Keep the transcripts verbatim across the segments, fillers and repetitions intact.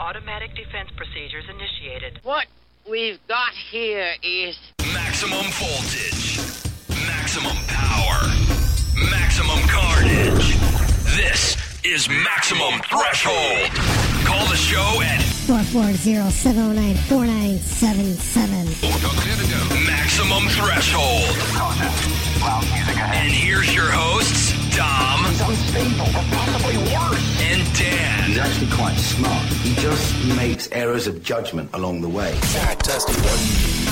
Automatic defense procedures initiated. What we've got here is maximum voltage, maximum power, maximum carnage. This is Maximum Threshold. Call the show at four four zero, seven oh nine, four nine seven seven. Maximum Threshold. And here's your hosts, Dom. He's unstable, but possibly worse. And Dan. He's actually quite smart. He just makes errors of judgment along the way. Yeah, testing one.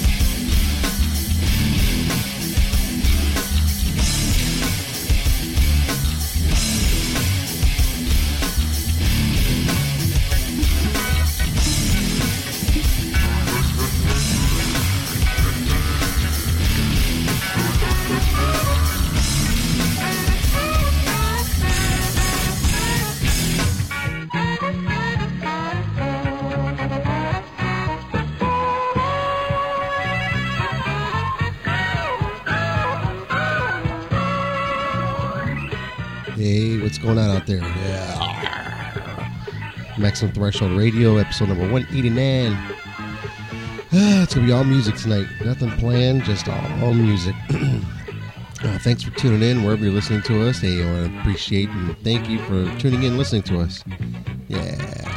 Hey, what's going on out there? Yeah. Maximum Threshold Radio, episode number one eighty-nine. Ah, it's going to be all music tonight. Nothing planned, just all, all music. uh, thanks for tuning in wherever you're listening to us. Hey, I want to appreciate and thank you for tuning in, listening to us. Yeah.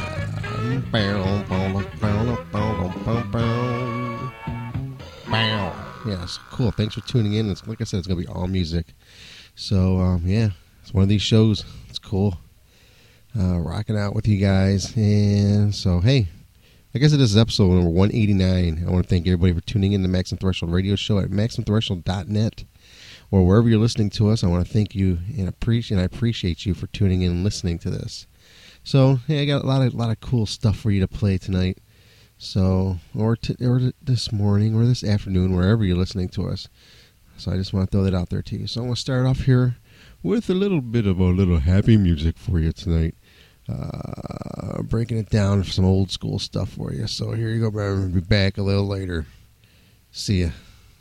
Yes, cool. Thanks for tuning in. It's, like I said, it's going to be all music. So, um, yeah. It's one of these shows. It's cool. Uh, rocking out with you guys. And so, hey, I guess it is episode number one eighty-nine. I want to thank everybody for tuning in to Maximum Threshold Radio Show at maximum threshold dot net or wherever you're listening to us. I want to thank you and appreciate and I appreciate you for tuning in and listening to this. So, hey, I got a lot of a lot of cool stuff for you to play tonight. So, or t- or t- this morning or this afternoon, wherever you're listening to us. So, I just want to throw that out there to you. So, I'm going to start off here with a little bit of a little happy music for you tonight. Uh, breaking it down for some old school stuff for you. So here you go, brother. I'll be back a little later. See ya.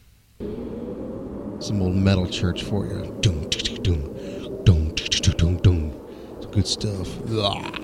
Some old metal church for you. Dum, dum, dum, dum, dum, dum. Some good stuff. Ugh.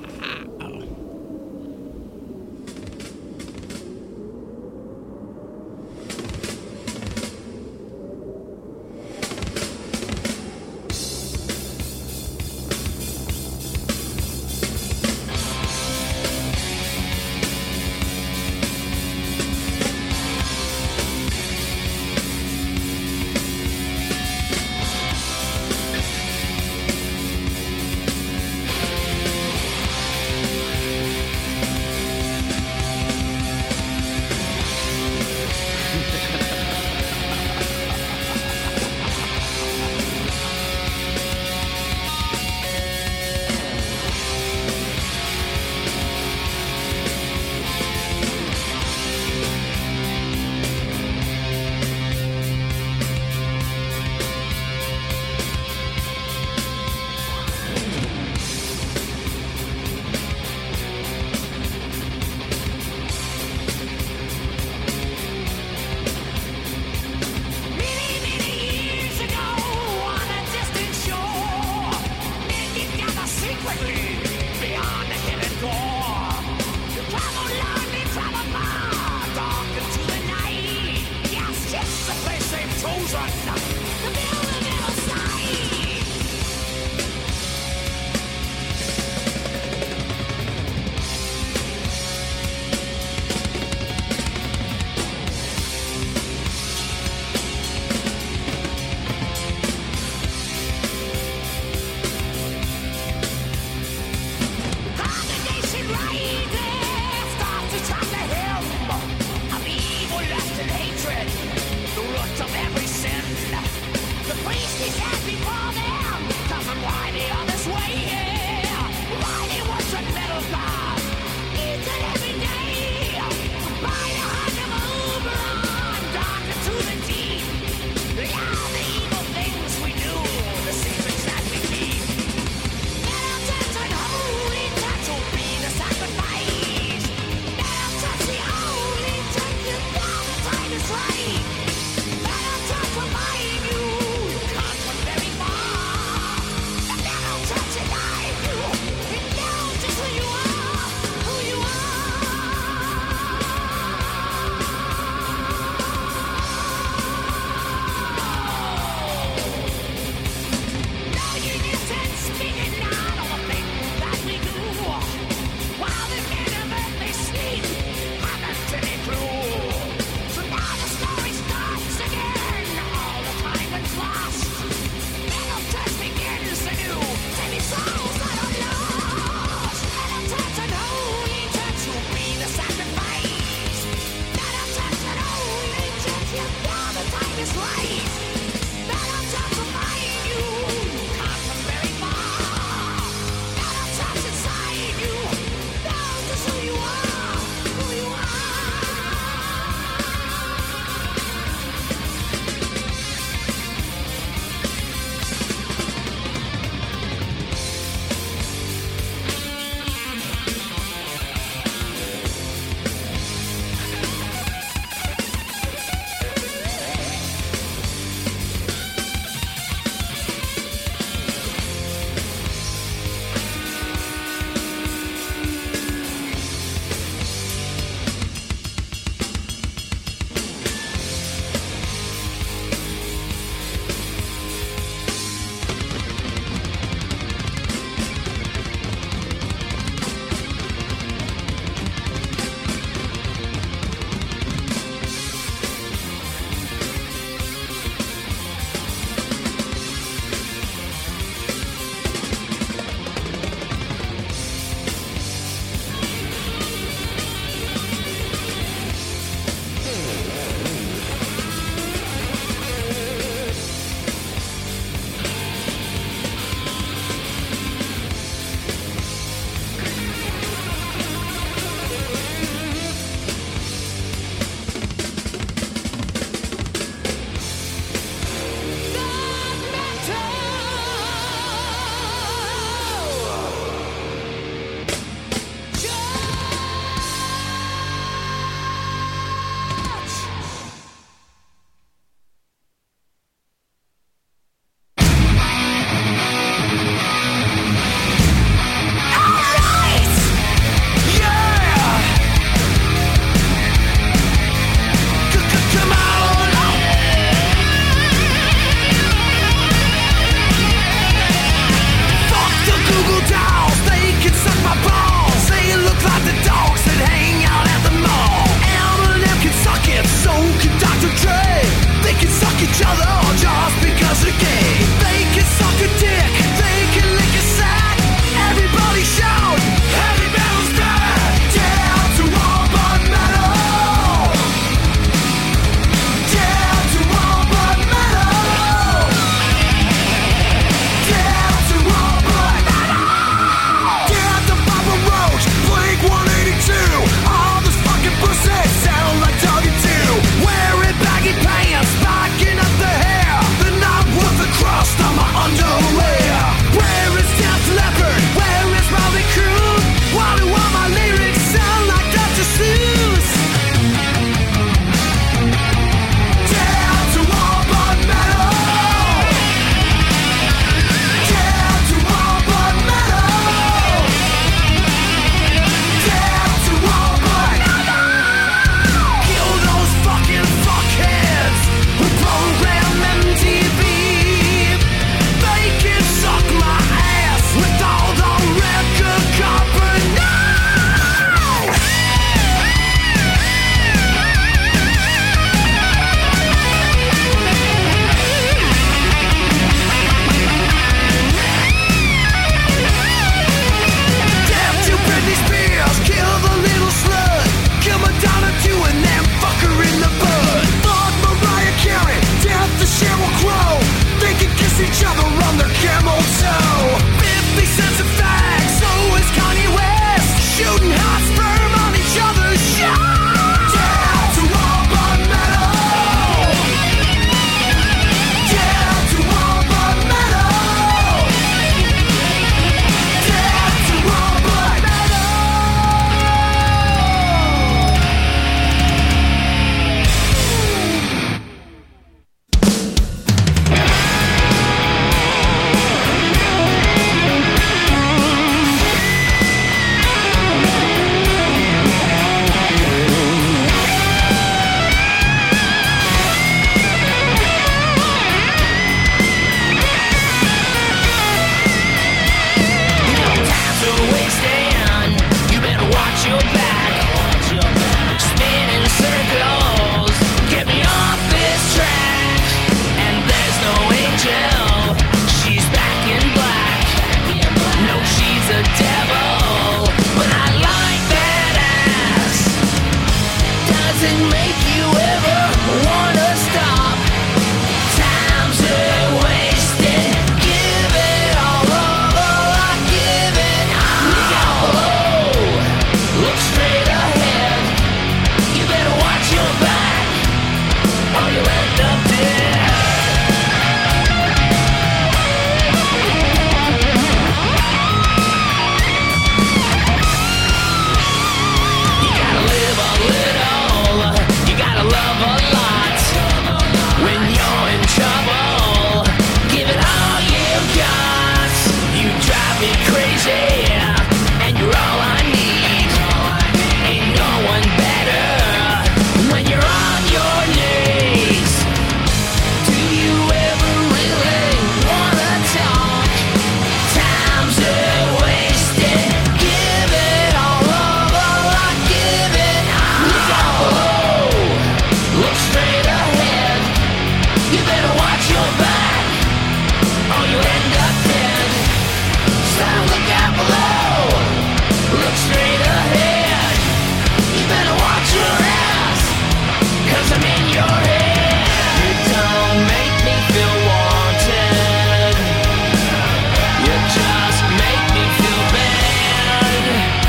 look straight ahead. You better watch your ass, cause I'm in your head. You don't make me feel wanted. You just make me feel bad.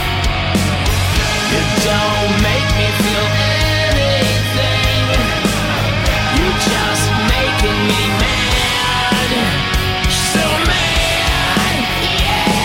You don't make me feel anything. You're just making me mad. So mad, yeah.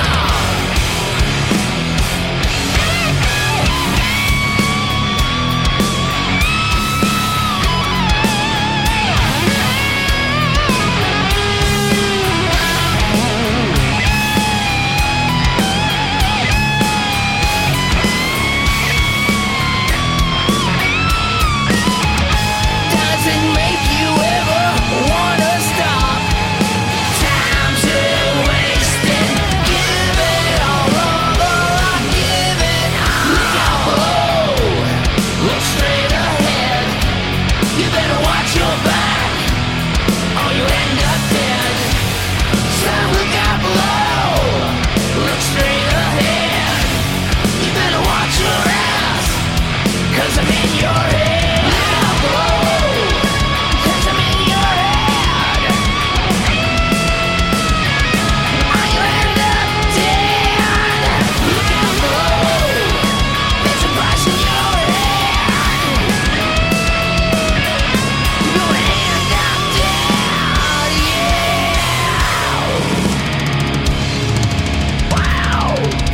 Does it make you ever wanna stop? Time's wasting. Give it all over. I give it all. Look out below. Look straight ahead. You better watch your back, or you end up dead. So look out below. Look straight ahead. You better watch your ass, cause I'm in your head. Look out below, cause I'm in your head. Or you end up dead. Look out below, there's a price in your head. You're gonna end up dead, yeah. Wow.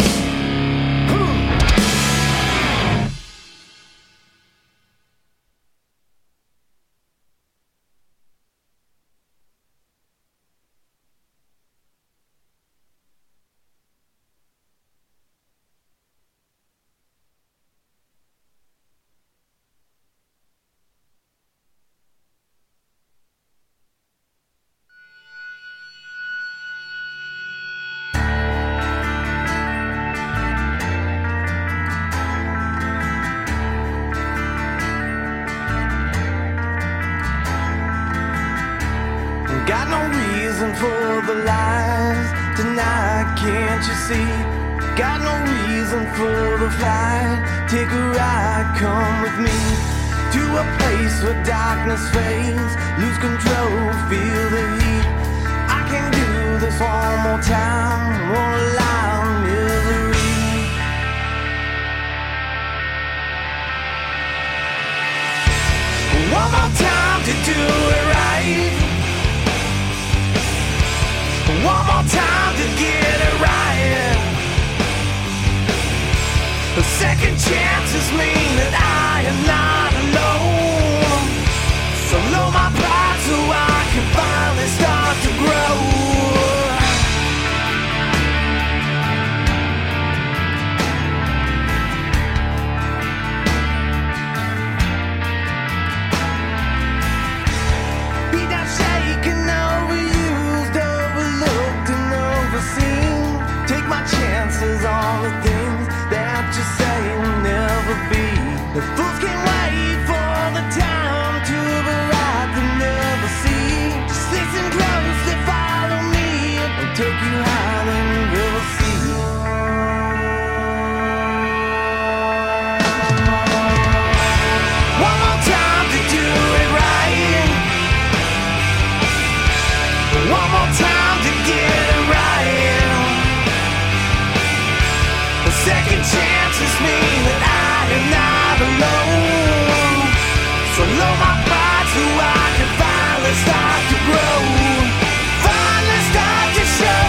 Got no reason for the lies tonight, can't you see? Got no reason for the fight. Take a ride, come with me to a place where darkness fades. Lose control, feel the heat. I can do this one more time. Won't allow misery. One more time to do it right. One more time to get it right. The second chances mean that I am not alone. So lower my pride so I can finally start to grow. Be not shaken, overused, overlooked, and overseen. Take my chances on the things that you say will never be. The fools can wait for the time to arrive, they never see. Just listen closely, follow me. I'll take you higher than you've ever seen. One more time to do it right. One more time to get it right. The second chances mean that I am not alone. So lower my pride so I can finally start to grow. Finally start to show.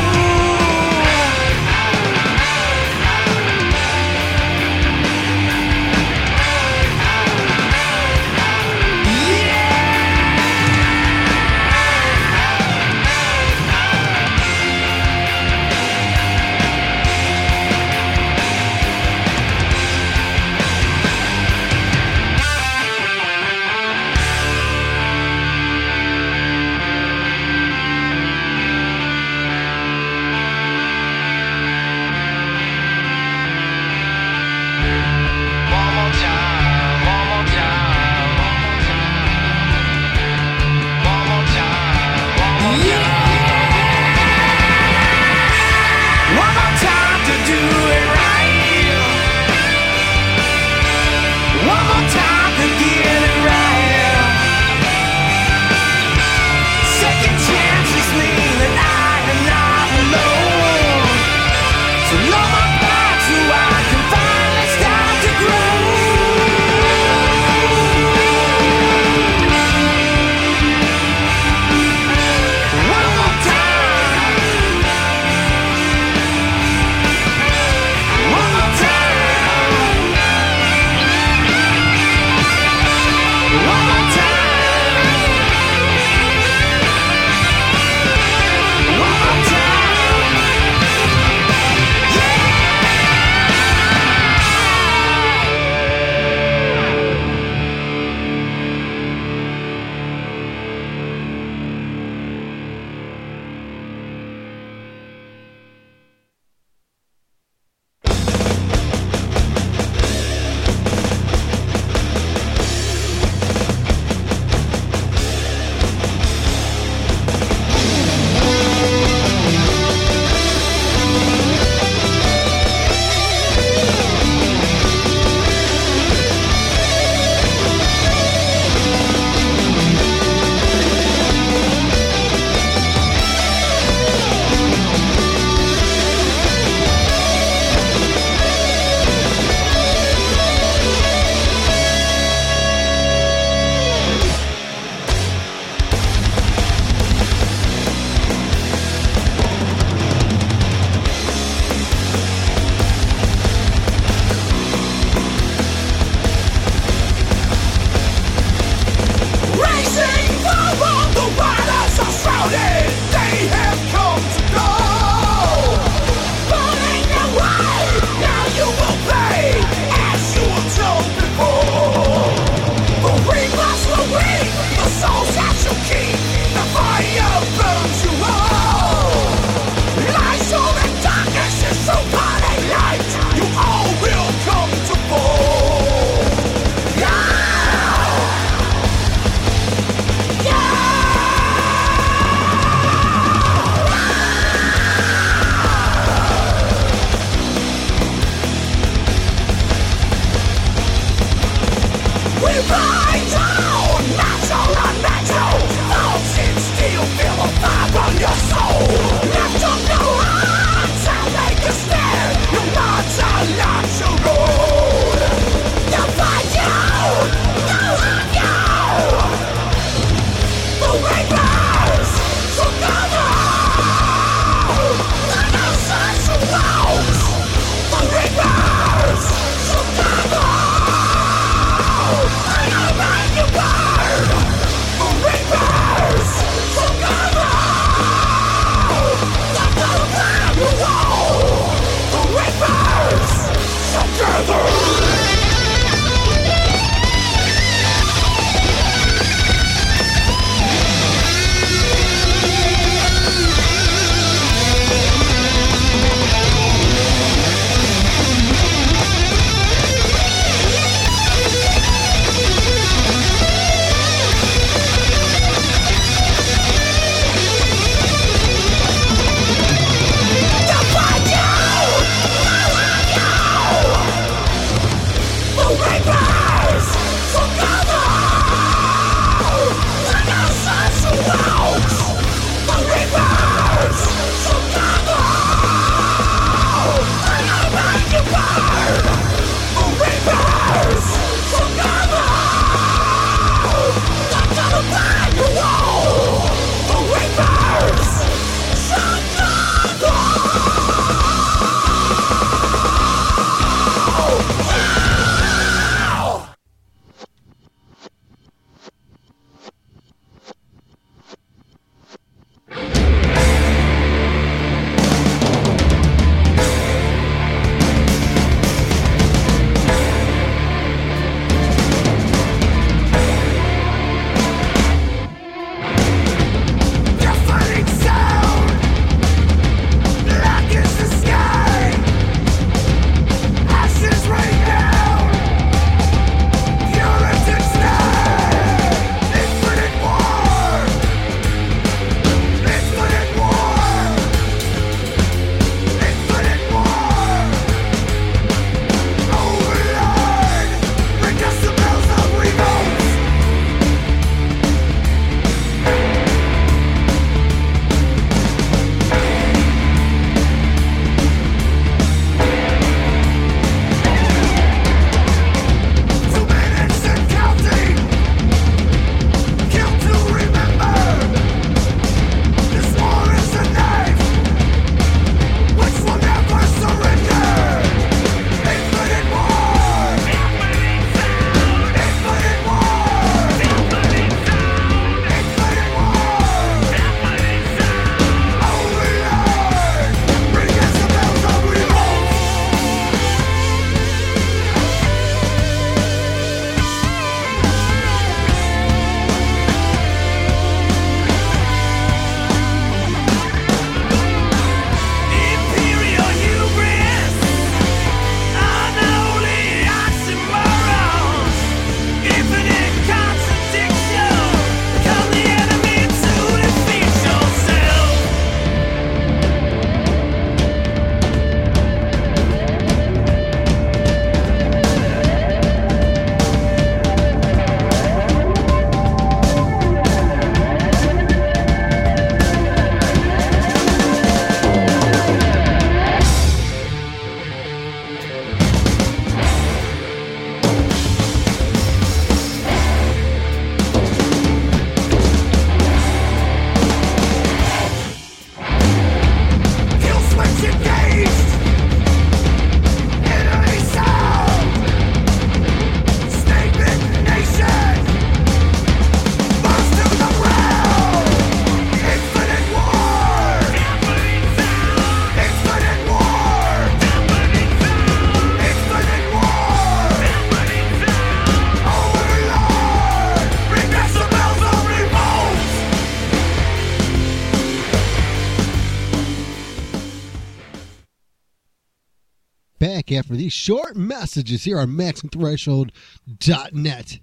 Back after these short messages here on Maximum Threshold dot net.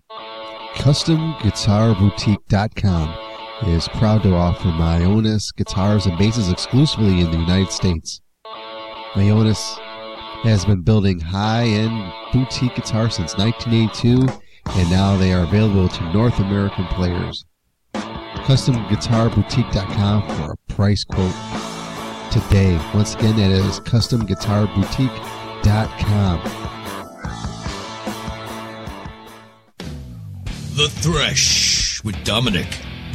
Custom Guitar Boutique dot com is proud to offer Myonis guitars and basses exclusively in the United States. Myonis has been building high-end boutique guitars since nineteen eighty-two, and now they are available to North American players. Custom Guitar Boutique dot com for a price quote today. Once again, that is Custom Guitar Boutique dot com. The Thresh with Dominic.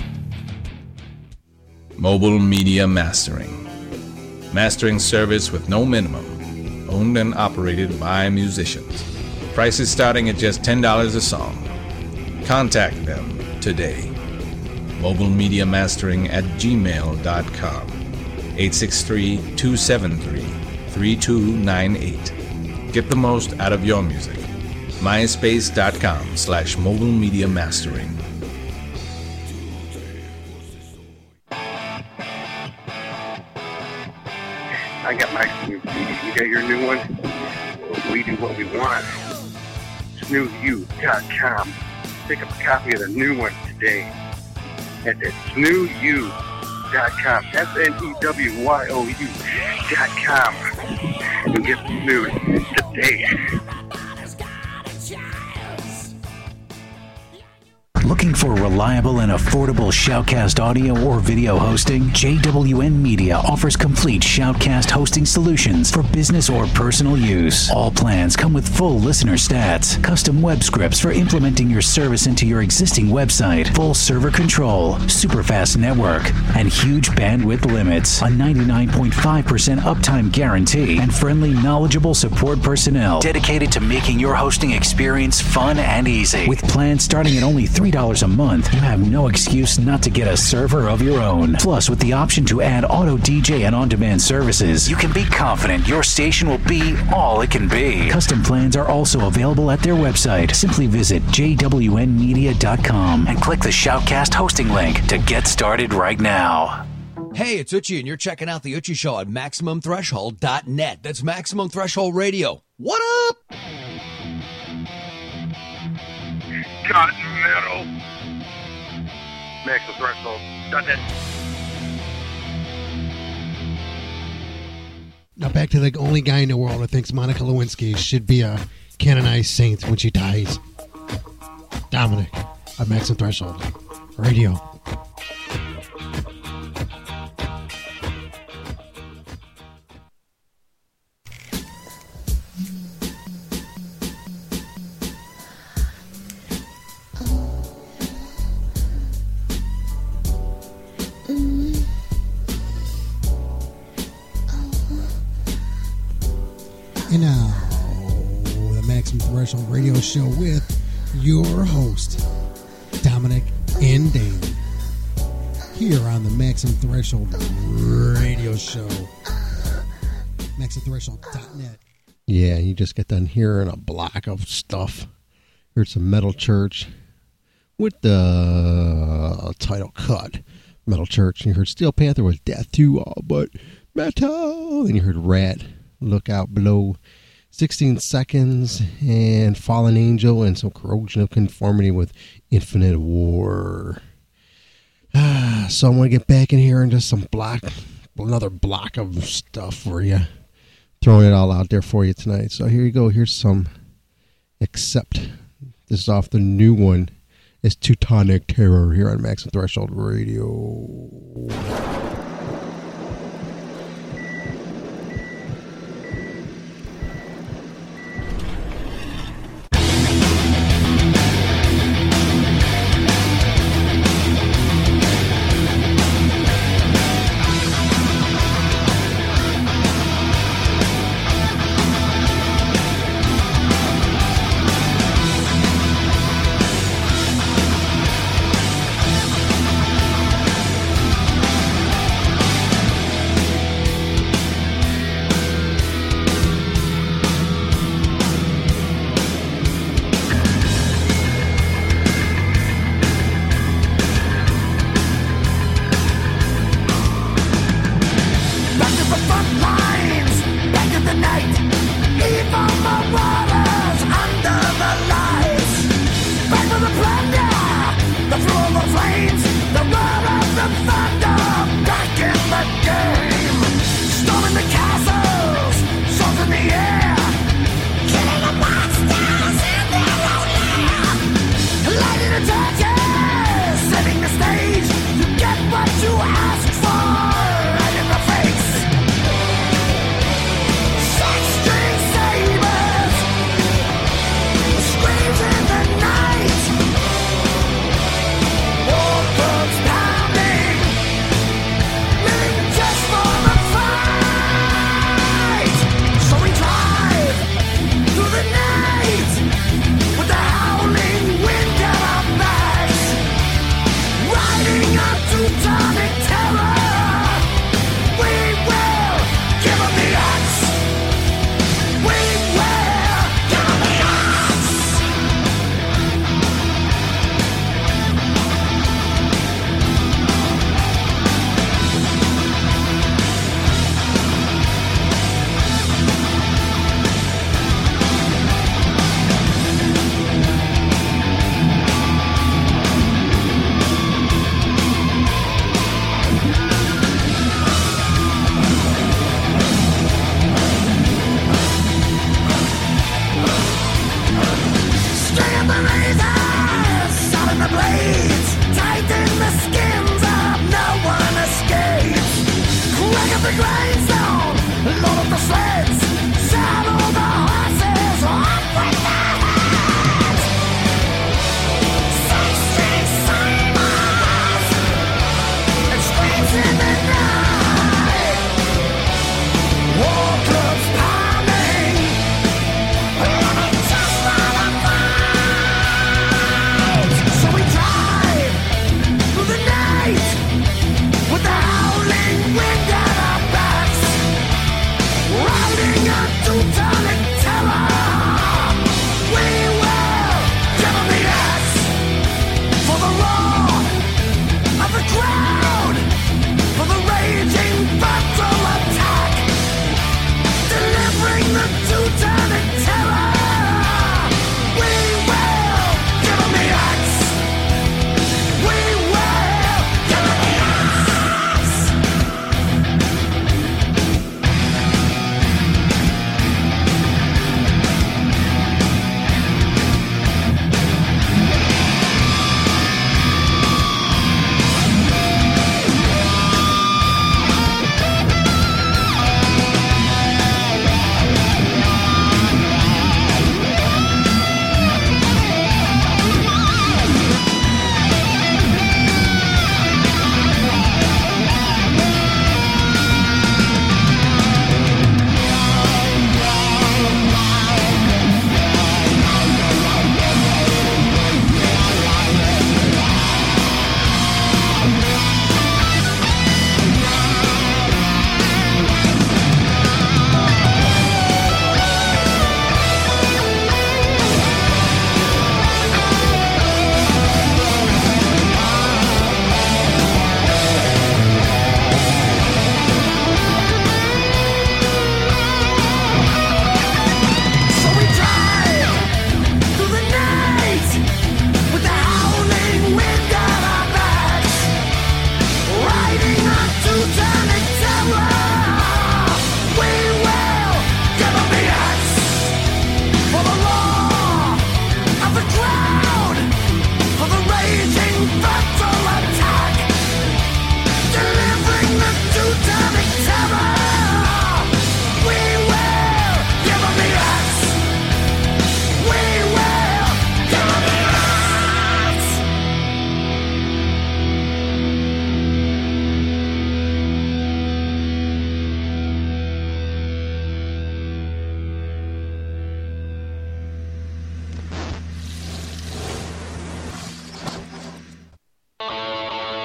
Mobile Media Mastering. Mastering service with no minimum. Owned and operated by musicians. Prices starting at just ten dollars a song. Contact them today. Mobile Media Mastering at gmail dot com. eight six three, two seven three, three two nine eight. Get the most out of your music. myspace dot com slash mobile media mastering. I got my new C D. You got your new one? We do what we want. snoo you dot com. Pick up a copy of the new one today at snoo you dot com. S N E W Y O U dot com. And get the news today. Looking for reliable and affordable Shoutcast audio or video hosting? J W N Media offers complete Shoutcast hosting solutions for business or personal use. All plans come with full listener stats, custom web scripts for implementing your service into your existing website, full server control, super fast network, and huge bandwidth limits, a ninety-nine point five percent uptime guarantee, and friendly, knowledgeable support personnel dedicated to making your hosting experience fun and easy. With plans starting at only three dollars a month, you have no excuse not to get a server of your own. Plus, with the option to add auto D J and on-demand services, you can be confident your station will be all it can be. Custom plans are also available at their website. Simply visit j w n media dot com and click the Shoutcast hosting link to get started right now. Hey, it's Uchi, and you're checking out The Uchi Show at Maximum Threshold dot net. That's Maximum Threshold Radio. What up? Got metal. Maximum Threshold dot net. Now back to the only guy in the world that thinks Monica Lewinsky should be a canonized saint when she dies. Dominic of Maximum Threshold Radio. And now, the Maximum Threshold Radio Show with your host, Dominic and Dane. Here on the Maximum Threshold Radio Show. Maximum Threshold dot net. Yeah, you just get done hearing a block of stuff. Here's some Metal Church with the title cut. Metal Church. And you heard Steel Panther with Death to All But Metal. And you heard Rat. Look Out Below, sixteen seconds, and Fallen Angel, and some Corrosion of Conformity with Infinite War. Ah, so I'm going to get back in here and just some block, another block of stuff for you. Throwing it all out there for you tonight. So here you go. Here's some Accept. This is off the new one. It's Teutonic Terror here on Maximum Threshold Radio.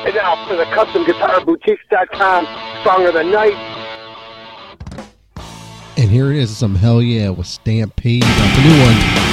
And now for the Custom Guitar Boutiques dot com Song of the Night. And here it is, some Hell Yeah with Stampede, uh, the new one.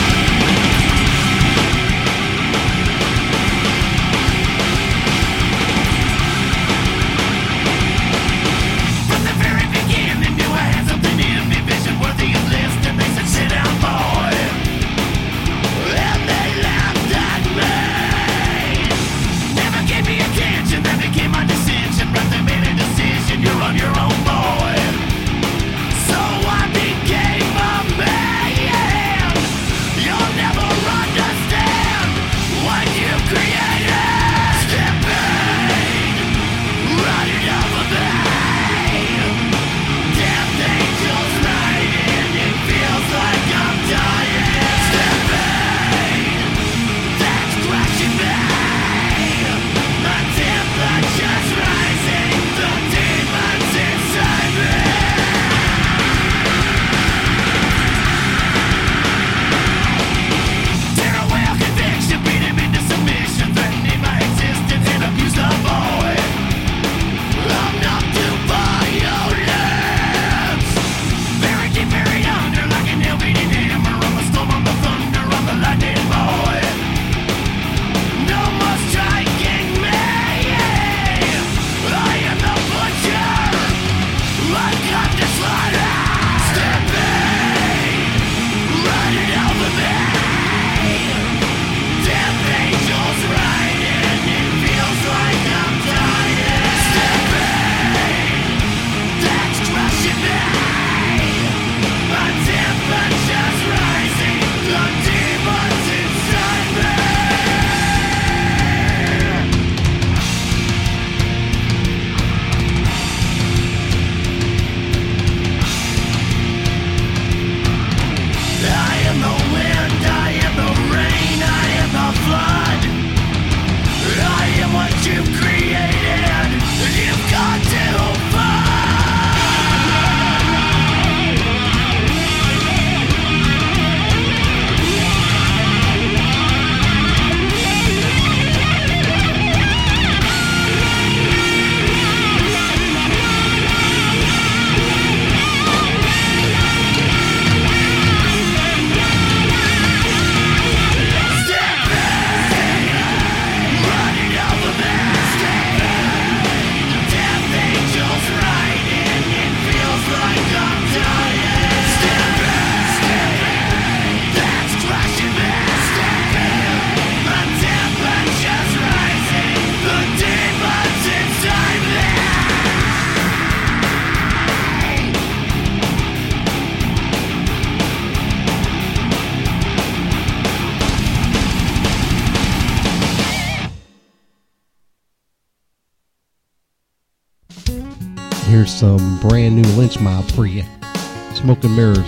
Here's some brand new Lynch Mob for you. Smoke and Mirrors.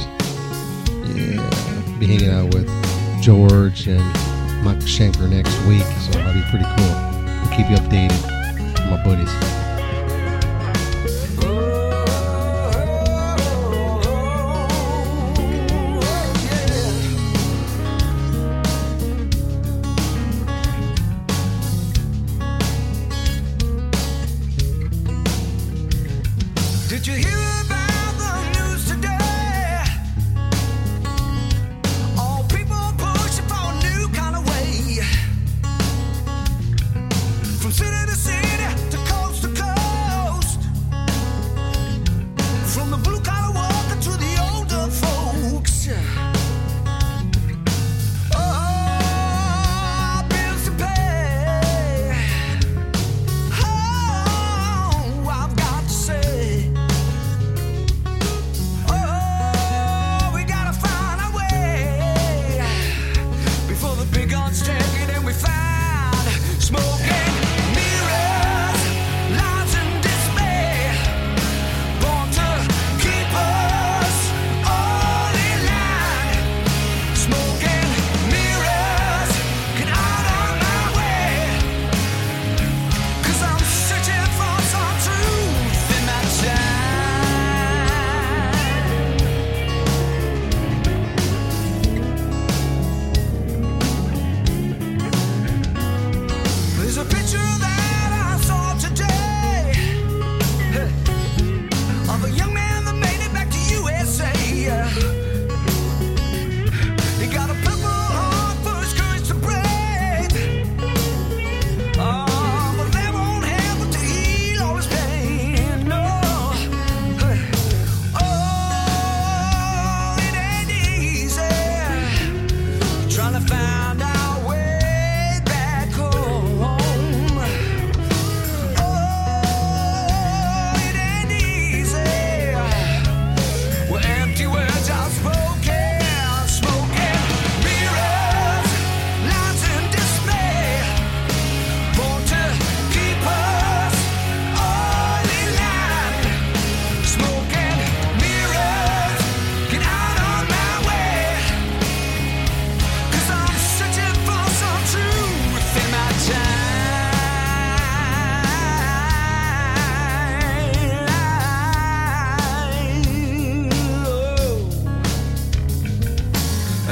Yeah, be hanging out with George and Mike Schenker next week, so that'll be pretty cool. We'll keep you updated with my buddies. Did you hear about the news today? All people pushing for a new kind of way. From city to city to coast to coast.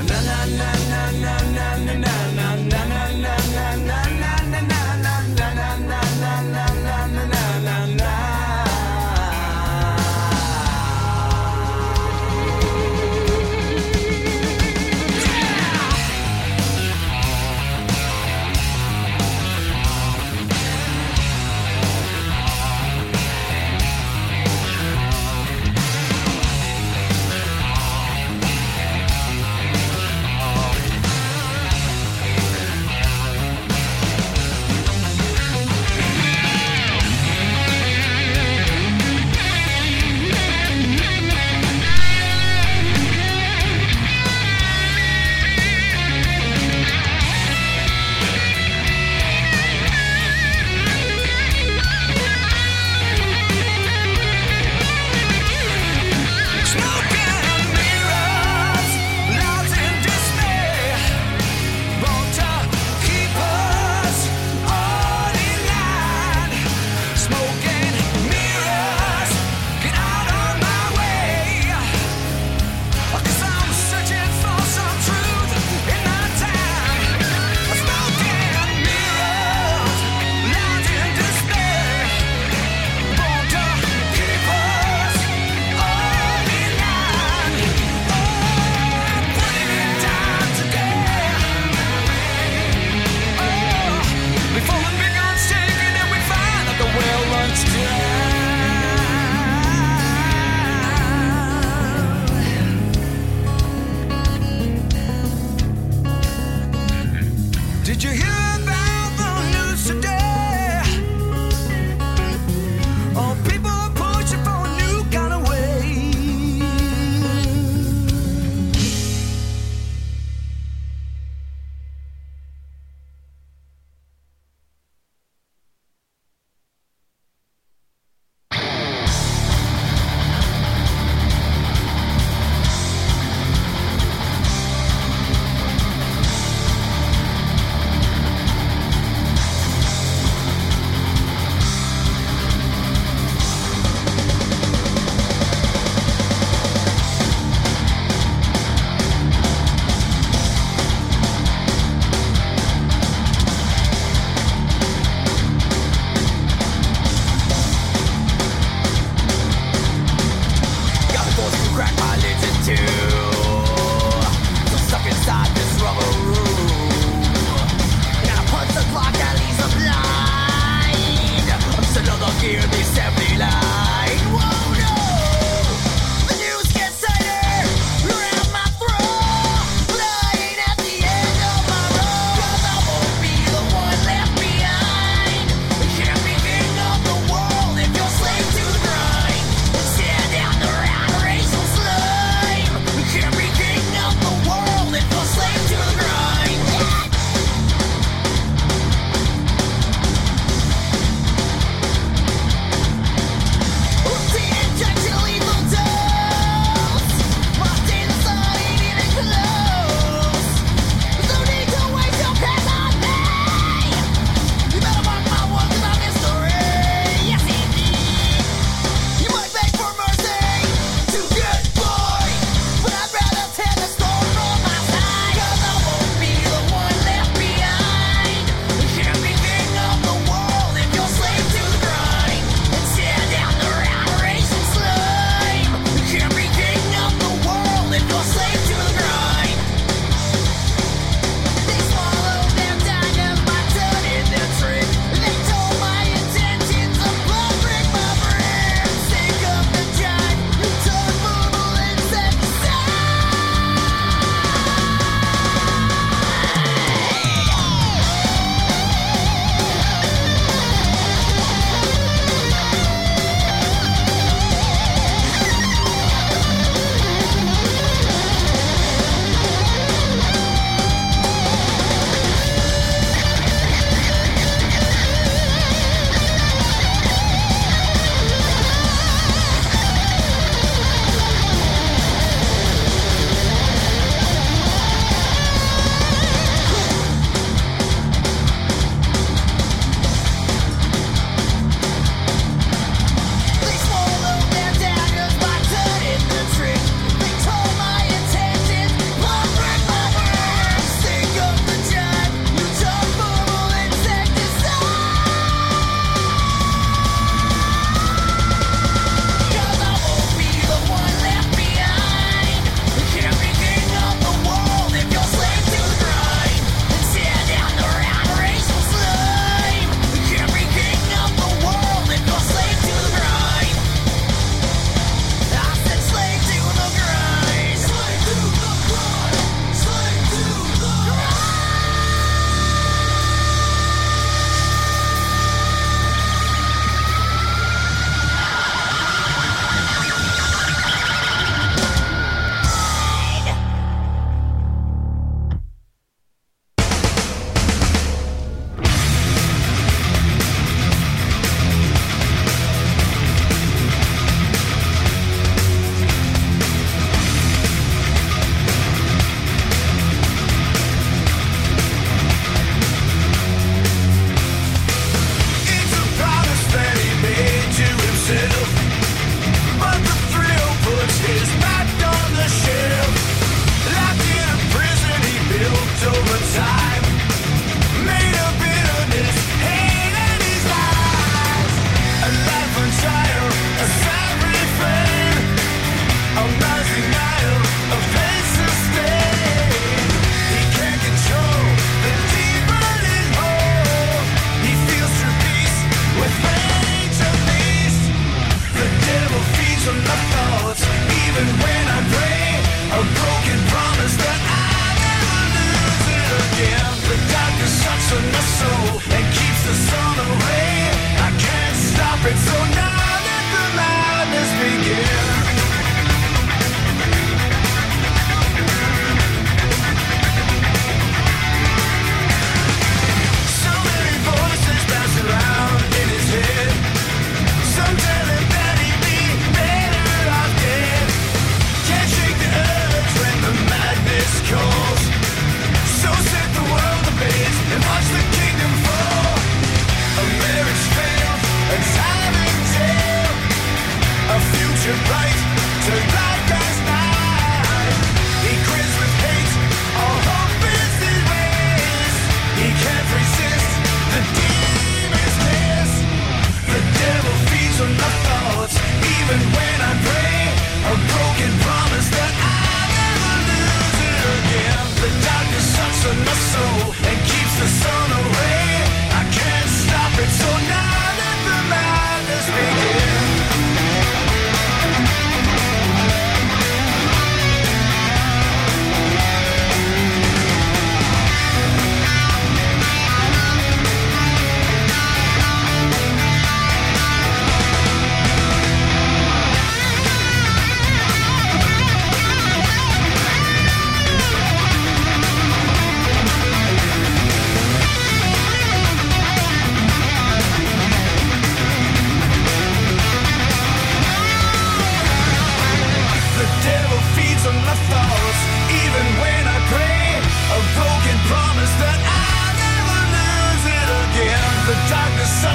Thank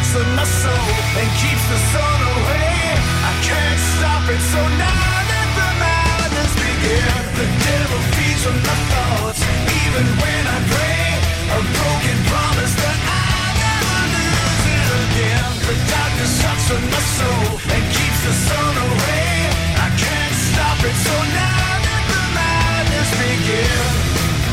sucks in my soul and keeps the sun away. I can't stop it, so now let the madness begin. The devil feeds on my thoughts, even when I pray. A broken promise that I never lose it again. The darkness sucks in my soul and keeps the sun away. I can't stop it, so now let the madness begin.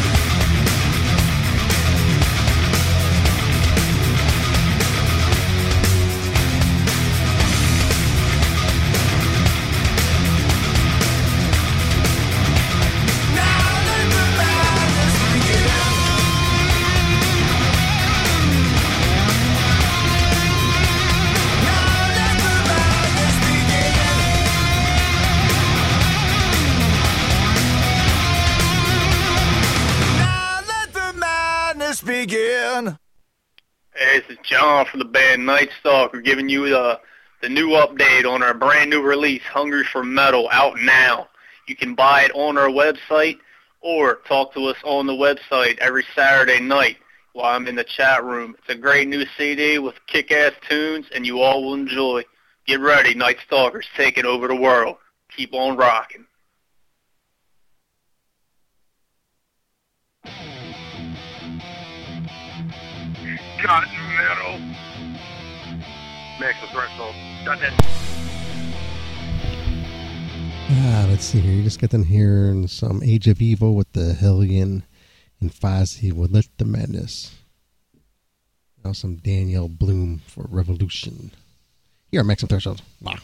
Begin. Hey, this is John from the band Night Stalker giving you the the new update on our brand new release, Hungry for Metal, out now. You can buy it on our website or talk to us on the website every Saturday night while I'm in the chat room. It's a great new C D with kick-ass tunes, and you all will enjoy. Get ready, Night Stalkers taking over the world. Keep on rocking. Cotton metal. Maximum Threshold. Dot net. Ah, let's see here. You just got done hearing some Age of Evil with the Hellion and Fozzy with Let the Madness. Now some Daniel Bloom for Revolution. Here on Maximum Threshold. Wow.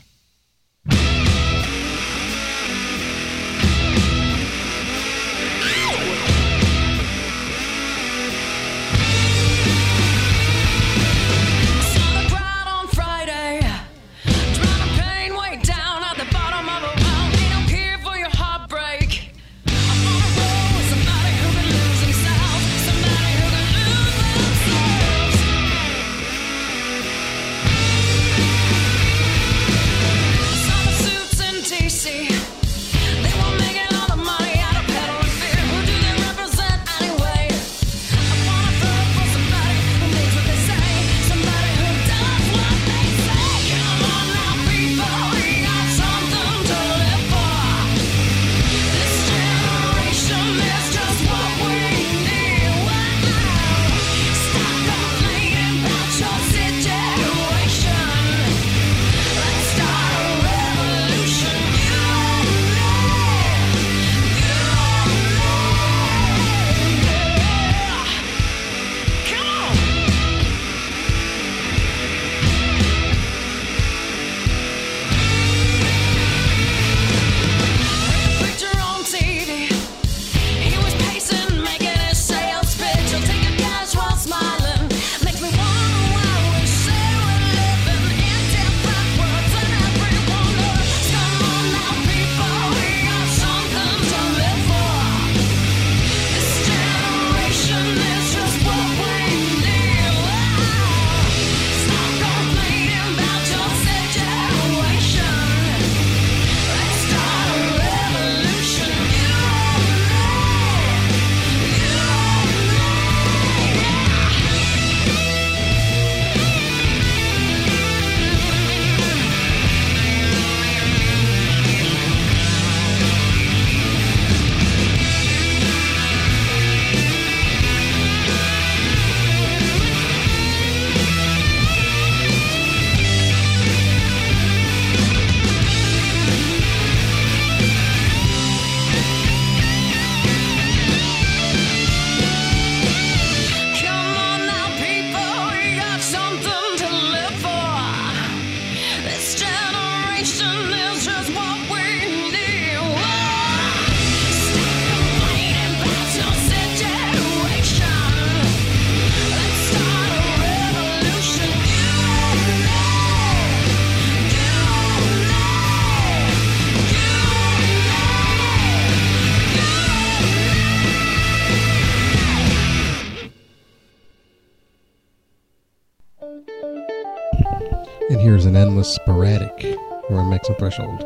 And here's an Endless Sporadic. We're on Maximum Threshold.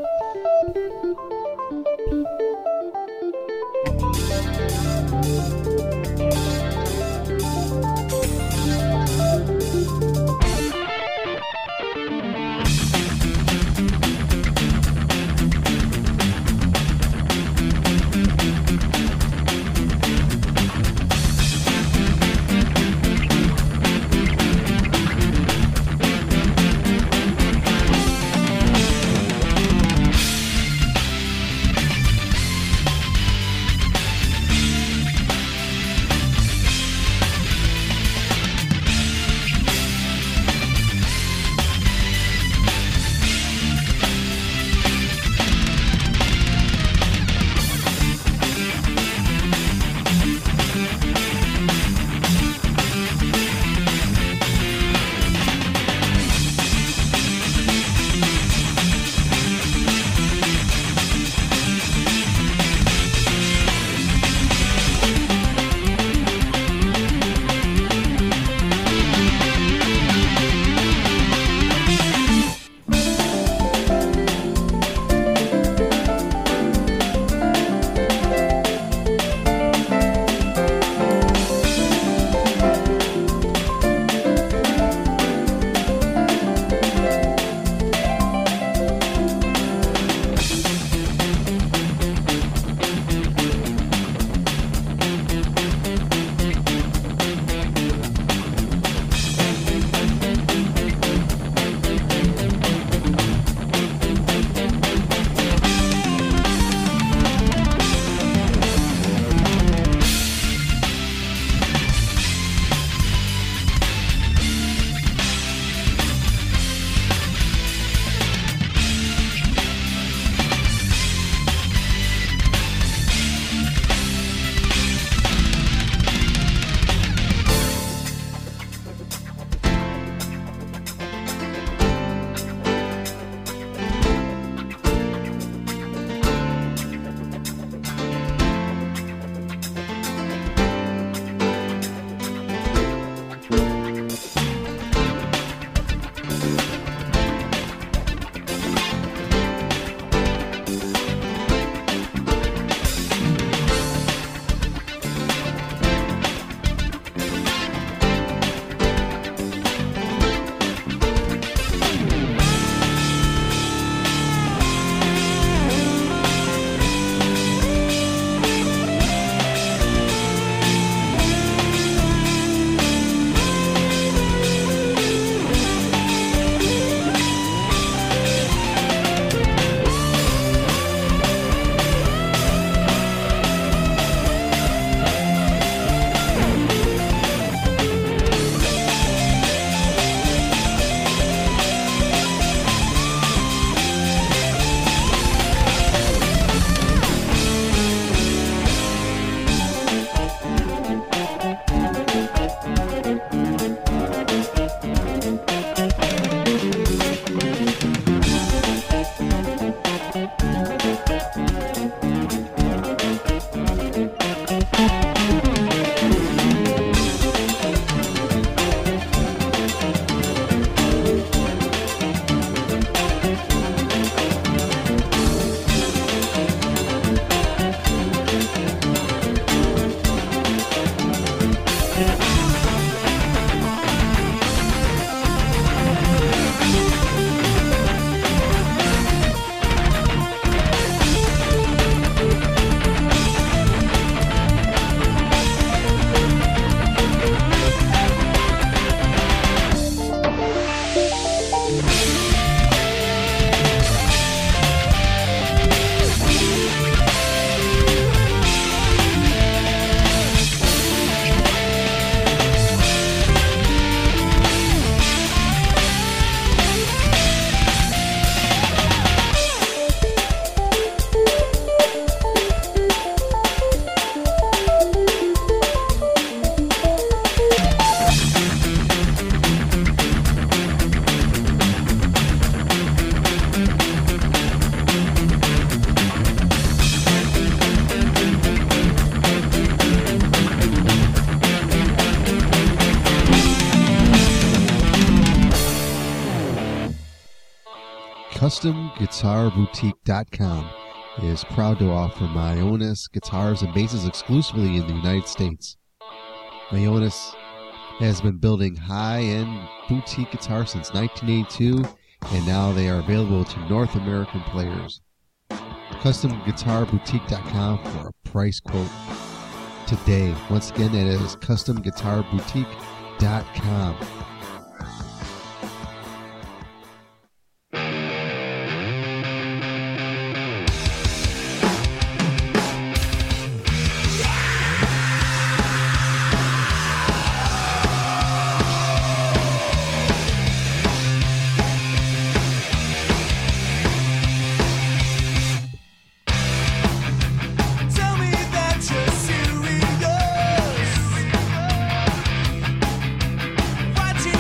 Custom Guitar Boutique dot com is proud to offer Mayonis guitars and basses exclusively in the United States. Mayonis has been building high-end boutique guitars since nineteen eighty-two, and now they are available to North American players. Custom Guitar Boutique dot com for a price quote today. Once again, that is Custom Guitar Boutique dot com. Tell me that you're serious. Watching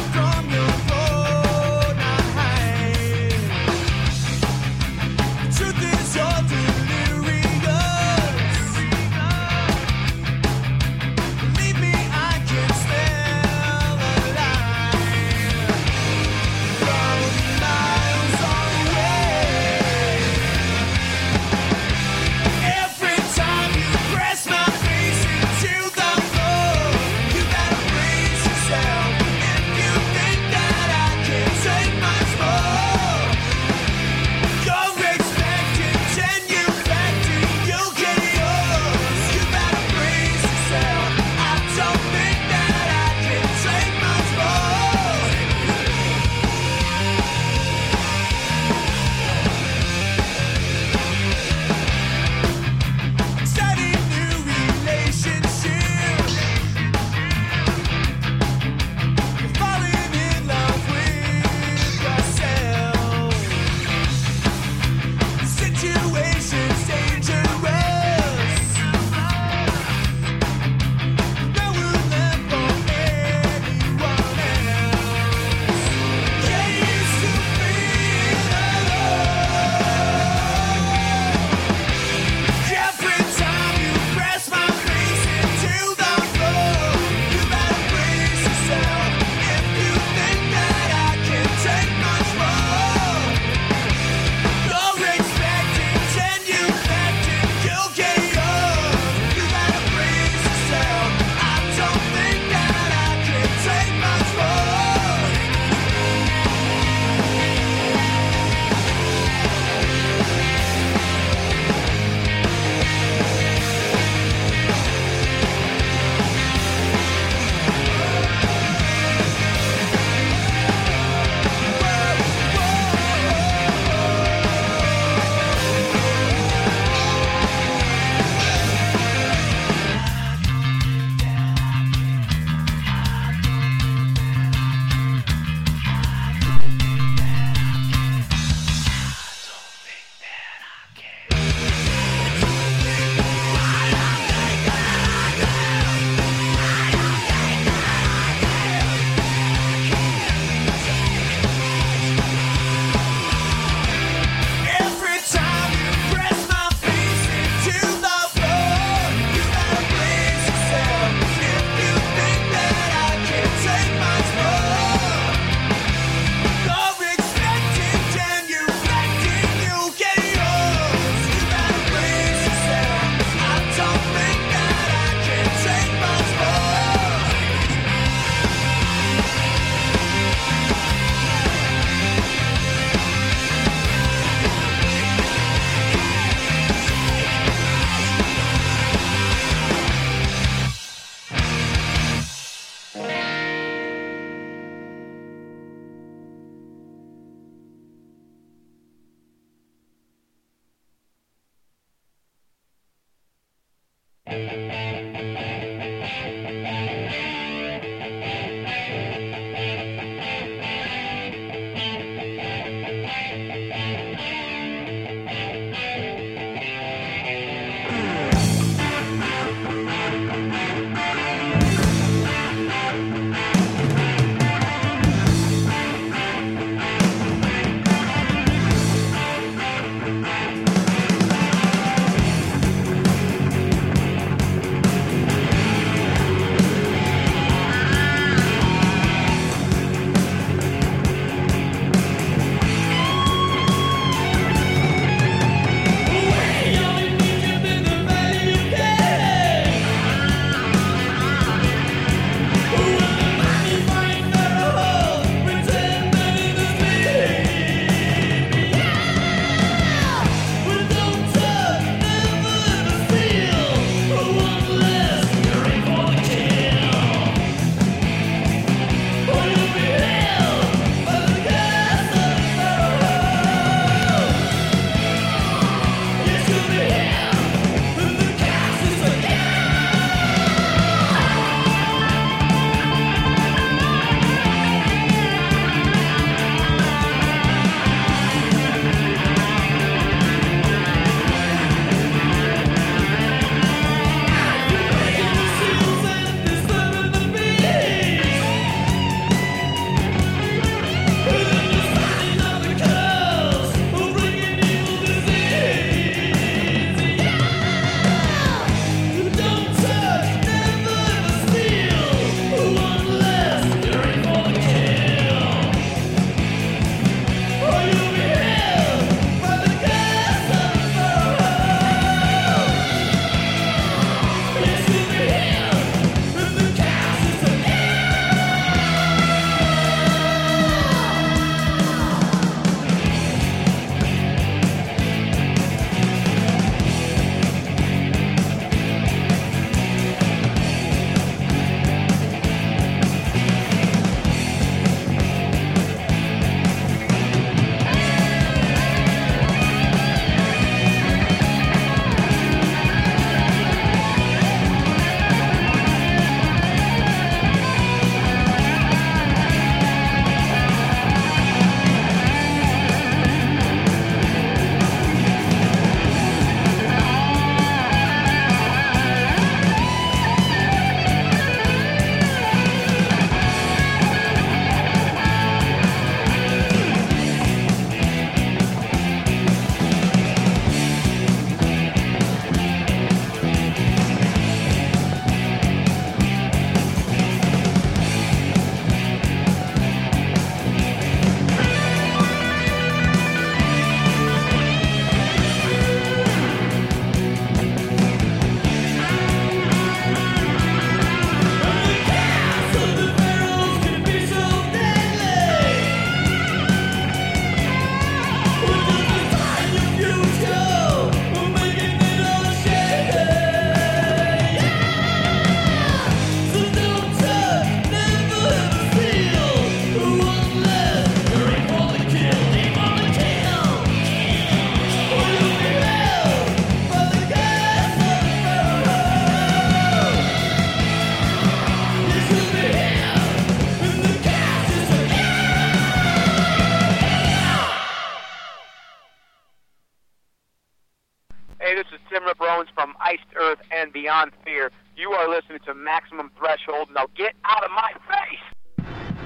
and Beyond Fear. You are listening to Maximum Threshold. Now get out of my face!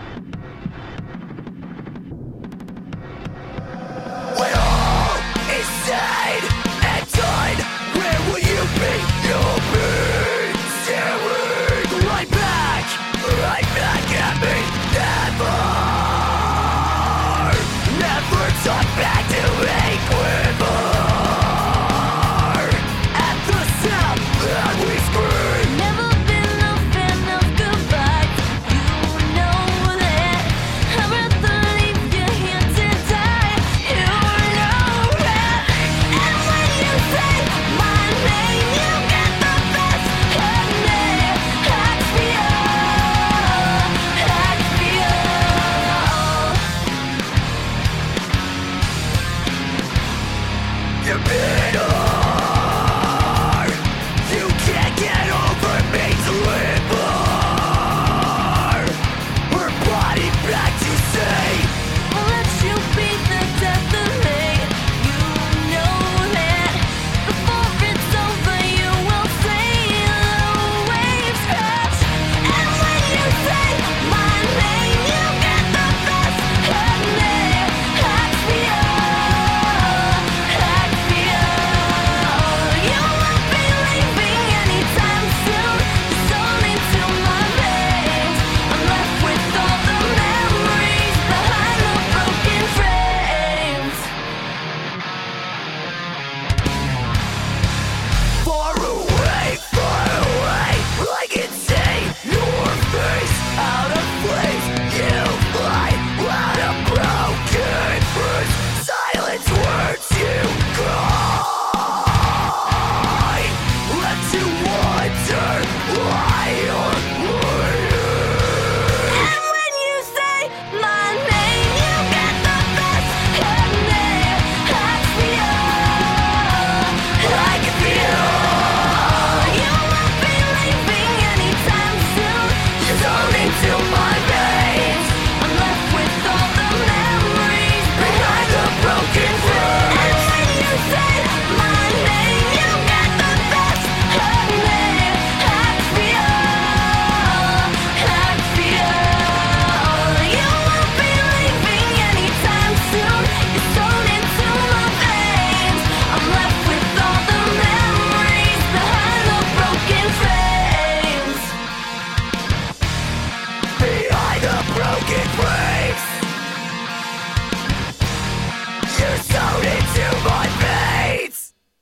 When all is said and done, where will you be? You'll be staring right back, right back at me. Never, never talk back to me, quiver. At the sound that we scream. Never been a fan of goodbye. You know that. I'd rather leave you here to die. You know that. And when you say my name, you get the best of me. Expiate, expiate. You're bitter. You can't get over me, deliver her body back to say, I'll let you be the death of me. You know that before it's over, you will see the waves crash. And when you say my name, you get the best of me. Expiate, expiate. You won't be leaving anytime soon. It's only to my veins. I'm left with all the memories behind the broken frames. Far away, far away, I can see your face out of place. You fly out of broken words, silent words you cry. Left to wonder why you're waiting. And when you say my name, you get the best of me. Expiate, I can feel. You won't be leaving anytime soon. It's only to my veins. I'm left with all the memories behind the broken frames. And when you say my name, you get the best of me. Expiate, expiate. You won't be leaving anytime soon. It's only to my veins. I'm left with all the memories behind the broken frames. Behind the broken frames. You're sewn into my veins.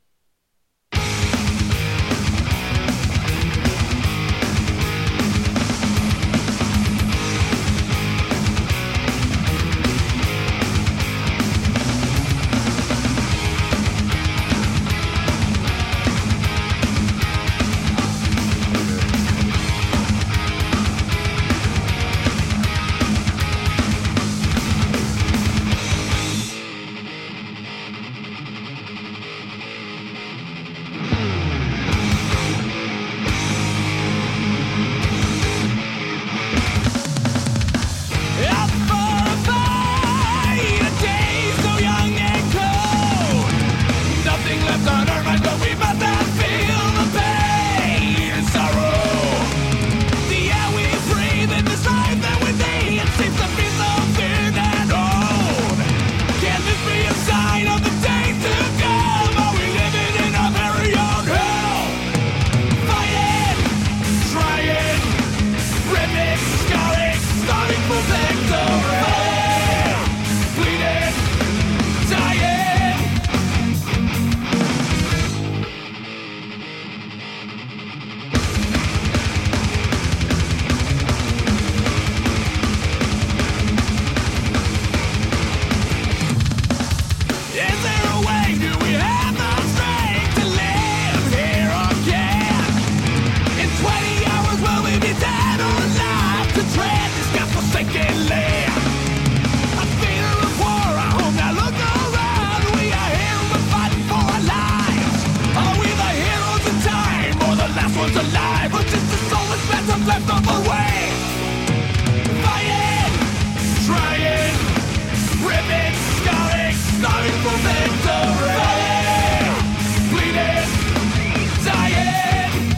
Nothing left on our minds, but we must not feel the pain and sorrow. The air we breathe in this life that we see, it seems to be so thin and old. Can this be a sign of the days to come? Are we living in our very own hell? Fighting, trying, ripping, scarring, starting for victory. Bleeding, dying. Is there a way? Do we have the strength to live here again? In twenty hours, will we be dead or alive to tread this godforsaken land? A theater of war, our home. Now look around. We are here, we're fighting for our lives. Are we the heroes in time, or the last ones alive, or just the soulless phantoms left on the way? Fighting, trying, ripping, scarring, starting for victory. Bleeding, dying.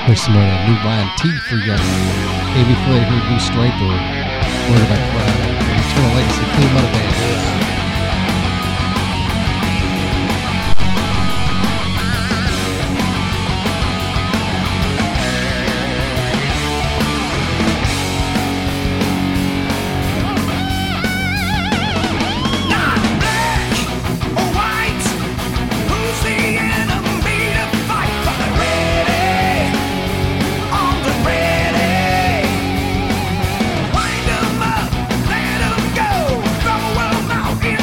Here's some more of that new Y M T for you guys. Maybe before they heard New Stripe or word about uh, Eternal Legacy, Clean Mother Band. Wind 'em up, let 'em go, throw 'em out.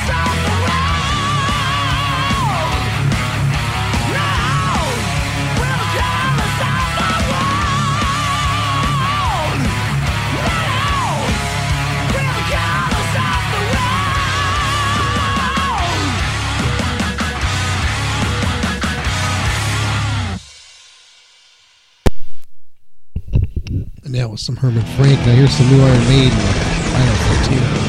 And that was some Herman Frank. Now here's some new Iron Maiden. Final Frontier.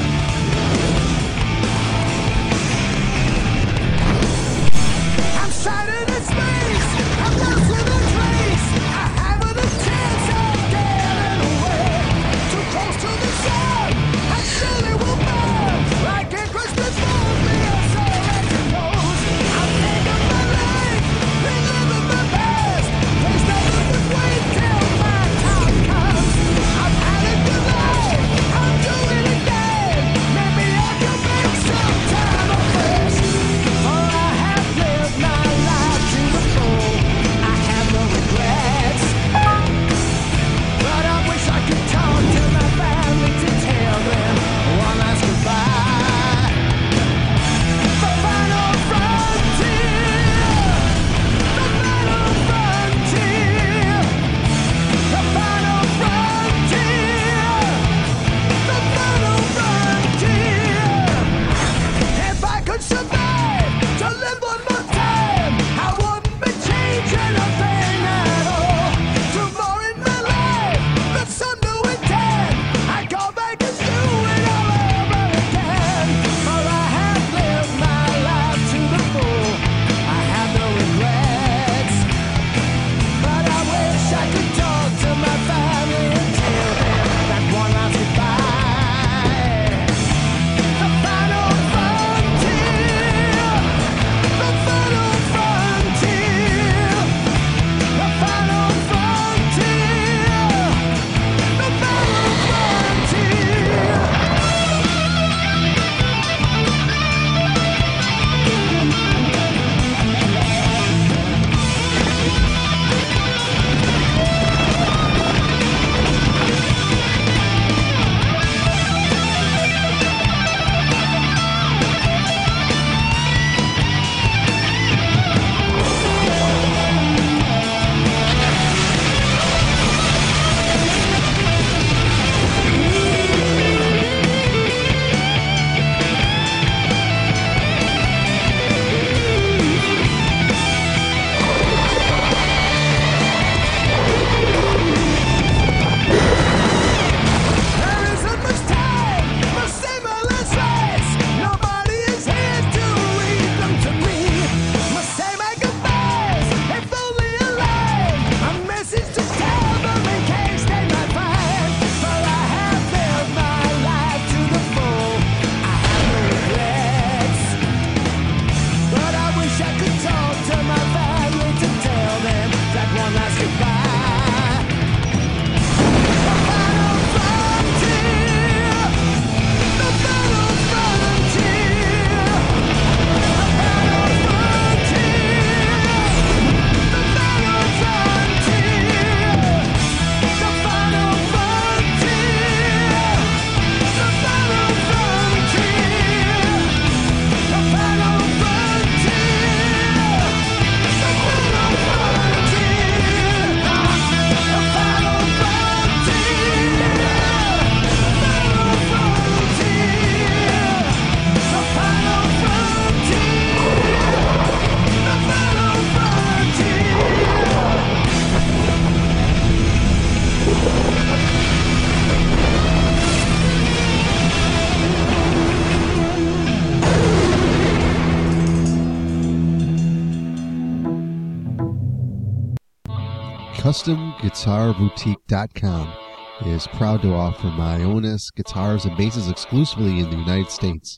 Custom Guitar Boutique dot com is proud to offer Myonis guitars and basses exclusively in the United States.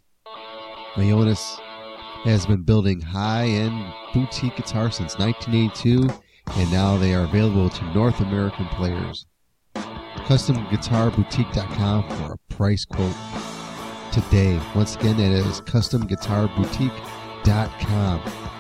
Myonis has been building high-end boutique guitars since nineteen eighty-two, and now they are available to North American players. Custom Guitar Boutique dot com for a price quote today. Once again, that is Custom Guitar Boutique dot com.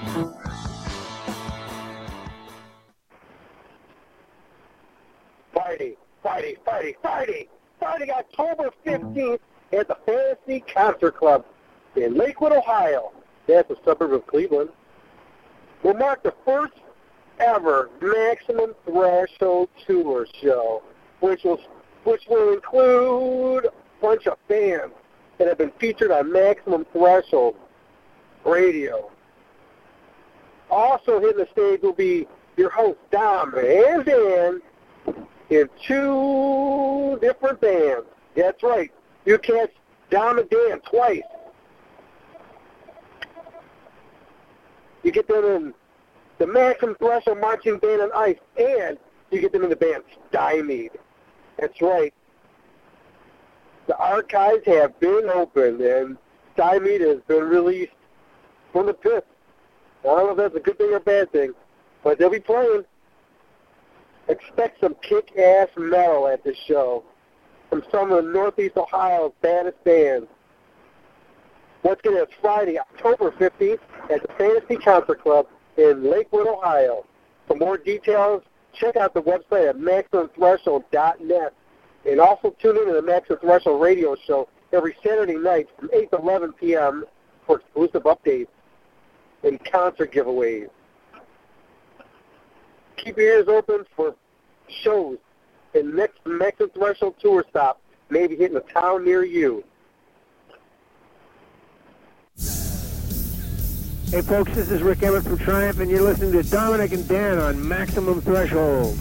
Friday, Friday, Friday, Friday, Friday, October fifteenth at the Fantasy Concert Club. in Lakewood, Ohio. That's a suburb of Cleveland. Will mark the first ever Maximum Threshold Tour show, which will which will include a bunch of bands that have been featured on Maximum Threshold Radio. Also hitting the stage will be your host, Dom and Dan, in two different bands. That's right. You catch Dom and Dan twice. You get them in the Maximum Threshold Marching Band on Ice, and you get them in the band Stymied. That's right. The archives have been opened, and Stymied has been released from the pit. I don't know if that's a good thing or a bad thing, but they'll be playing. Expect some kick-ass metal at this show from some of the Northeast Ohio's baddest bands. Once again, it's Friday, October fifteenth at the Fantasy Concert Club in Lakewood, Ohio. For more details, check out the website at maximum threshold dot net. And also tune in to the Maximum Threshold radio show every Saturday night from eight to eleven p.m. for exclusive updates and concert giveaways. Keep your ears open for shows and next Maximum Threshold tour stop may be hitting a town near you. Hey folks, this is Rick Emmett from Triumph, and you're listening to Dominic and Dan on Maximum Threshold.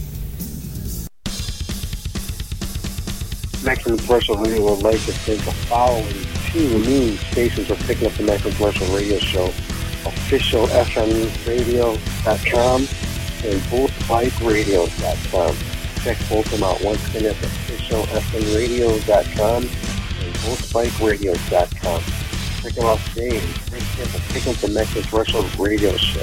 Maximum Threshold Radio would like to thank the following two new stations for picking up the Maximum Threshold Radio show: official f m radio dot com and bullspike radio dot com. Check both of them out once again at official f m radio dot com and bullspike radio dot com. Check them out today and thank them for picking up the Maximum Threshold Radio show.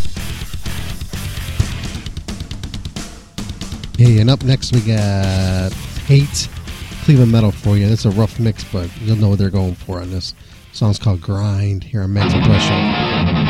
Hey, and up next we got Hate Cleveland Metal for you. It's a rough mix, but you'll know what they're going for on this. The song's called Grind here on Maximum Threshold.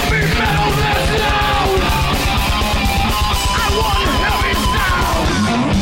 I want heavy sound.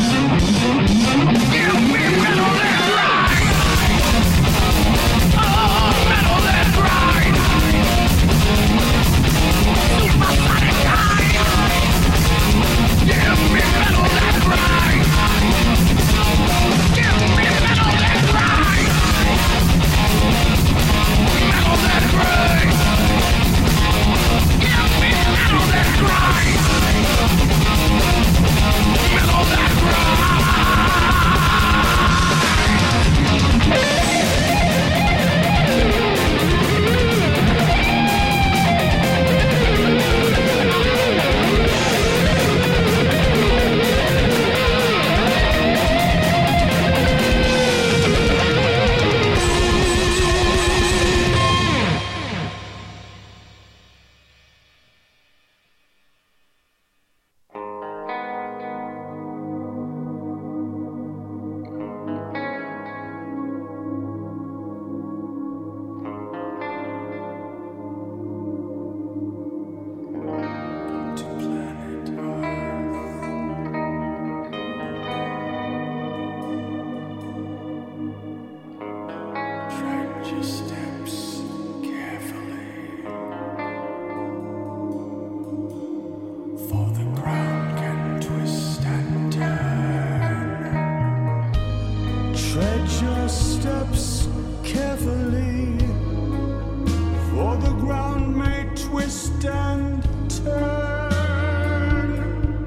steps carefully, for the ground may twist and turn.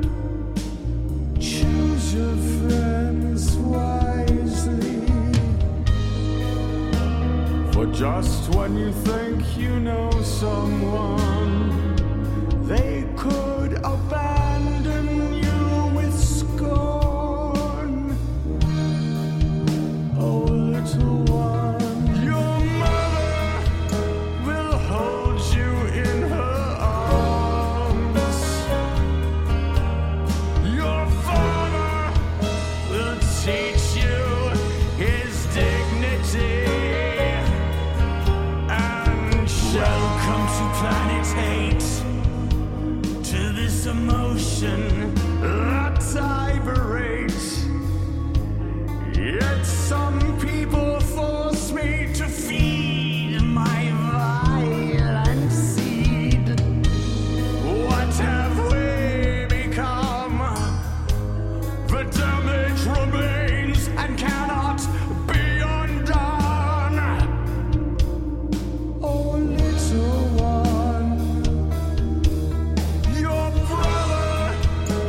Choose your friends wisely, for just when you think you know someone, they could abandon you with scorn. Oh, little one, your mother will hold you in her arms. Your father will teach you his dignity. And welcome to Planet Hate, to this emotion that I berate. Yet some people force me to feed my violent seed. What have we become? The damage remains and cannot be undone. Oh, little one, your brother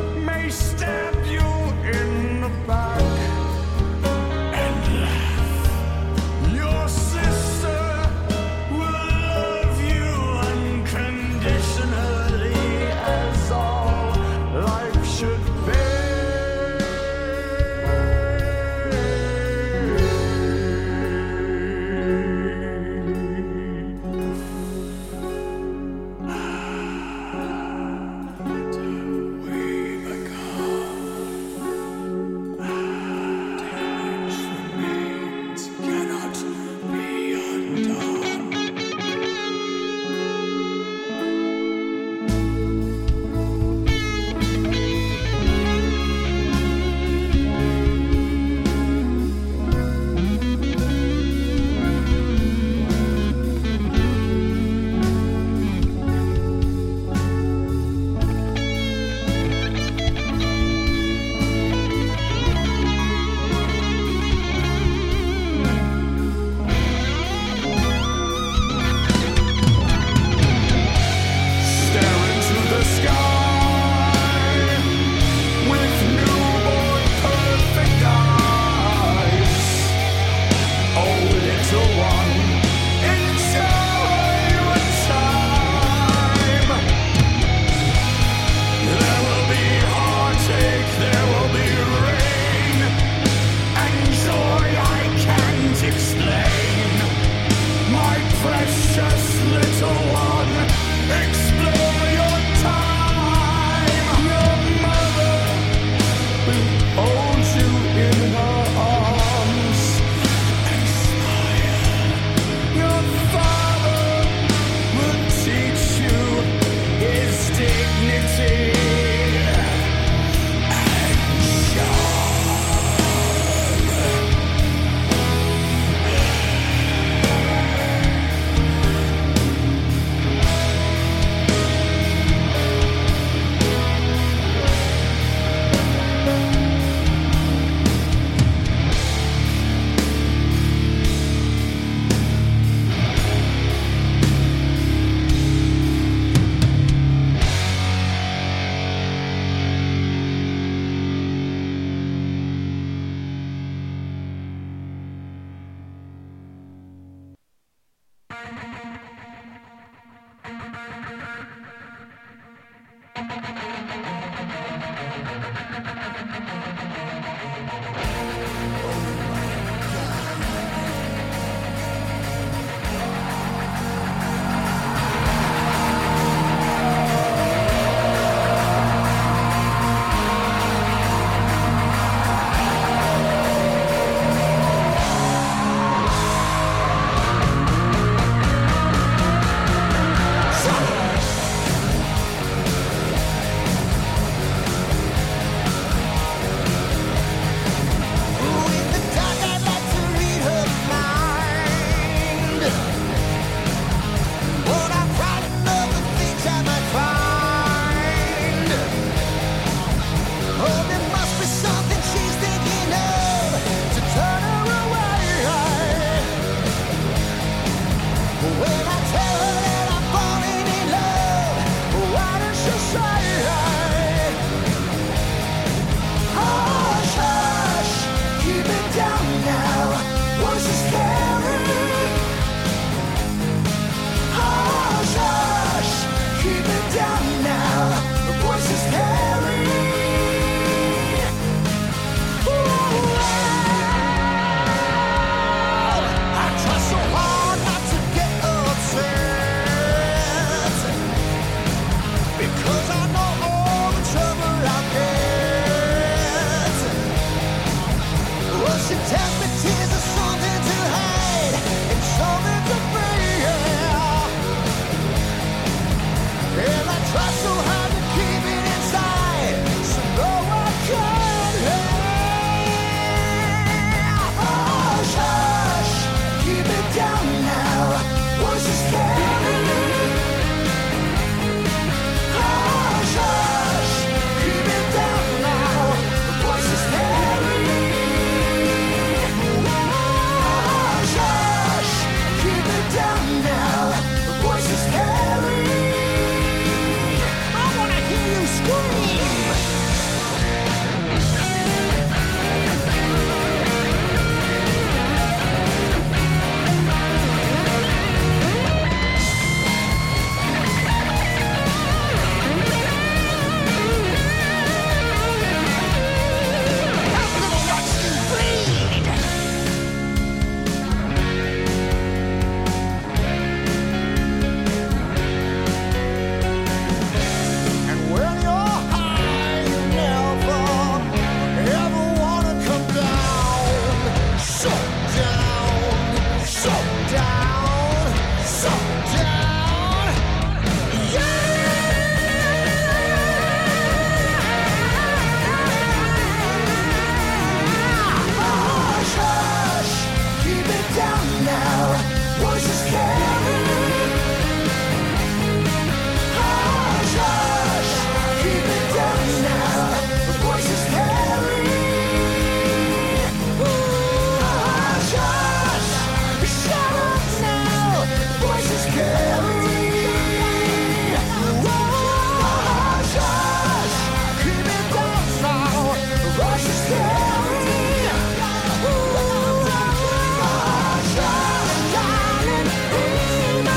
She tells me tears are something to hide and something to fear. And I try so hard to keep it inside, so no one can hear. Hush, hush, keep it down now. Voices carry. Hush, hush, keep it down now. Voices carry. Hush, hush, keep it down now. Voices carry. I wanna hear you scream. I'm gonna watch you bleed. And when you're high, you never, ever wanna come down. So down, so down, so down. Yeah. Hush, hush, keep it down now. Voices carry. Hush, hush, keep it down now. The voices carry. Hush, hush, shut up now. The voices carry. Hush, hush, keep it down now. The voices carry. Hush, hush, darling, be my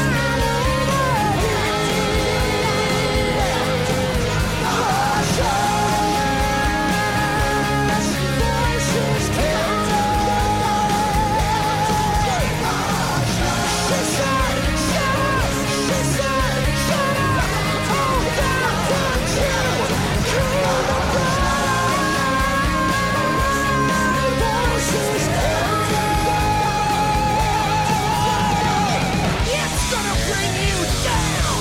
It's gonna bring you down.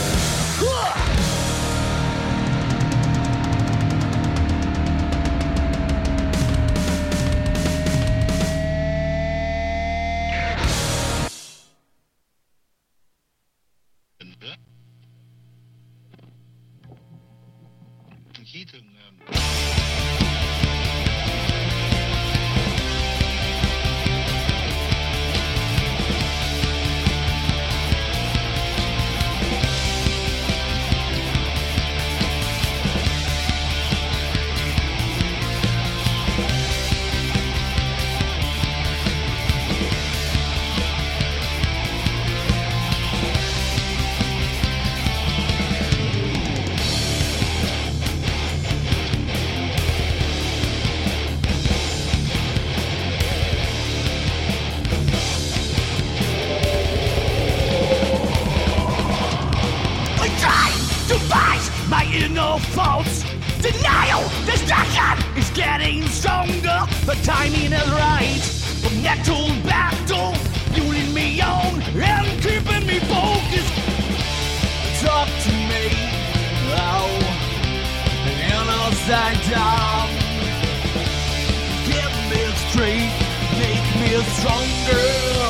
I try to fight my inner faults. Denial, distraction is getting stronger. The timing is right. The mental battle, fueling me on and keeping me focused. Talk to me, oh, inner side down. Get me straight, make me stronger.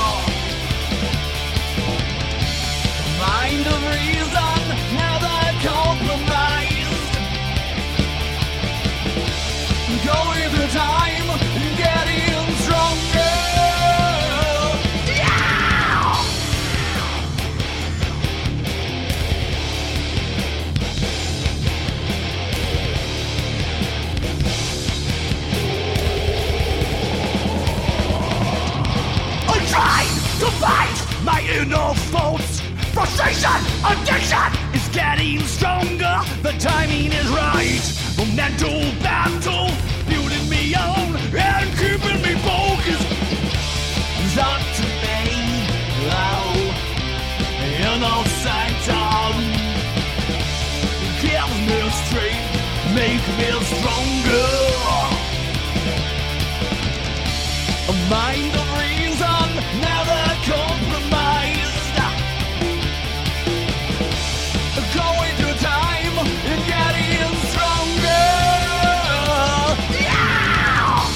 Mind of reason, never compromised. Going through time, getting stronger. Yeah! I try to fight my inner faults. Frustration, addiction is getting stronger. The timing is right. The mental battle, building me on and keeping me focused. It's up to me, oh, inner sanctum. Give me strength, make me stronger. Mind of reason, never compromised. Going through time and getting stronger. Yeah!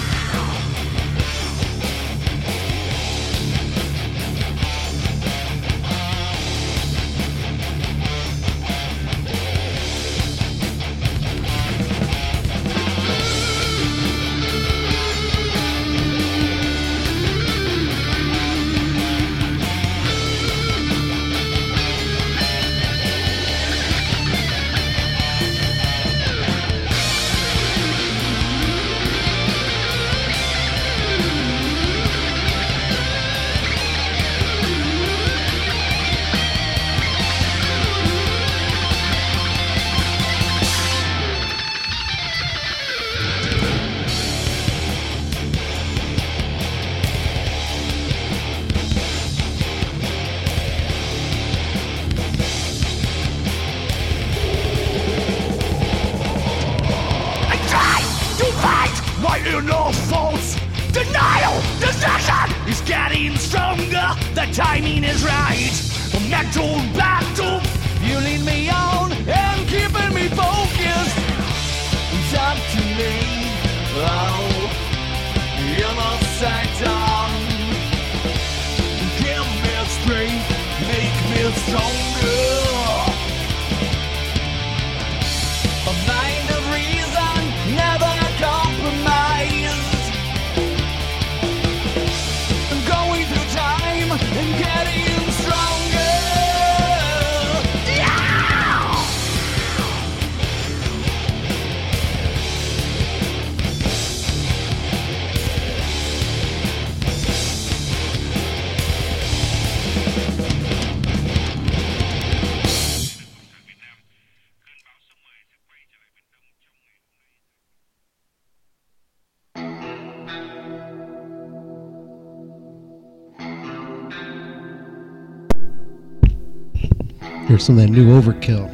No faults. Denial, desertion is getting stronger. The timing is right. A mental battle. You lead me on and keeping me focused. It's up to me. Oh, you're my sector. Give me strength, make me stronger. A mind of reason, never compromised. Going through time and getting stronger. Yeah! Here's some of that new Overkill.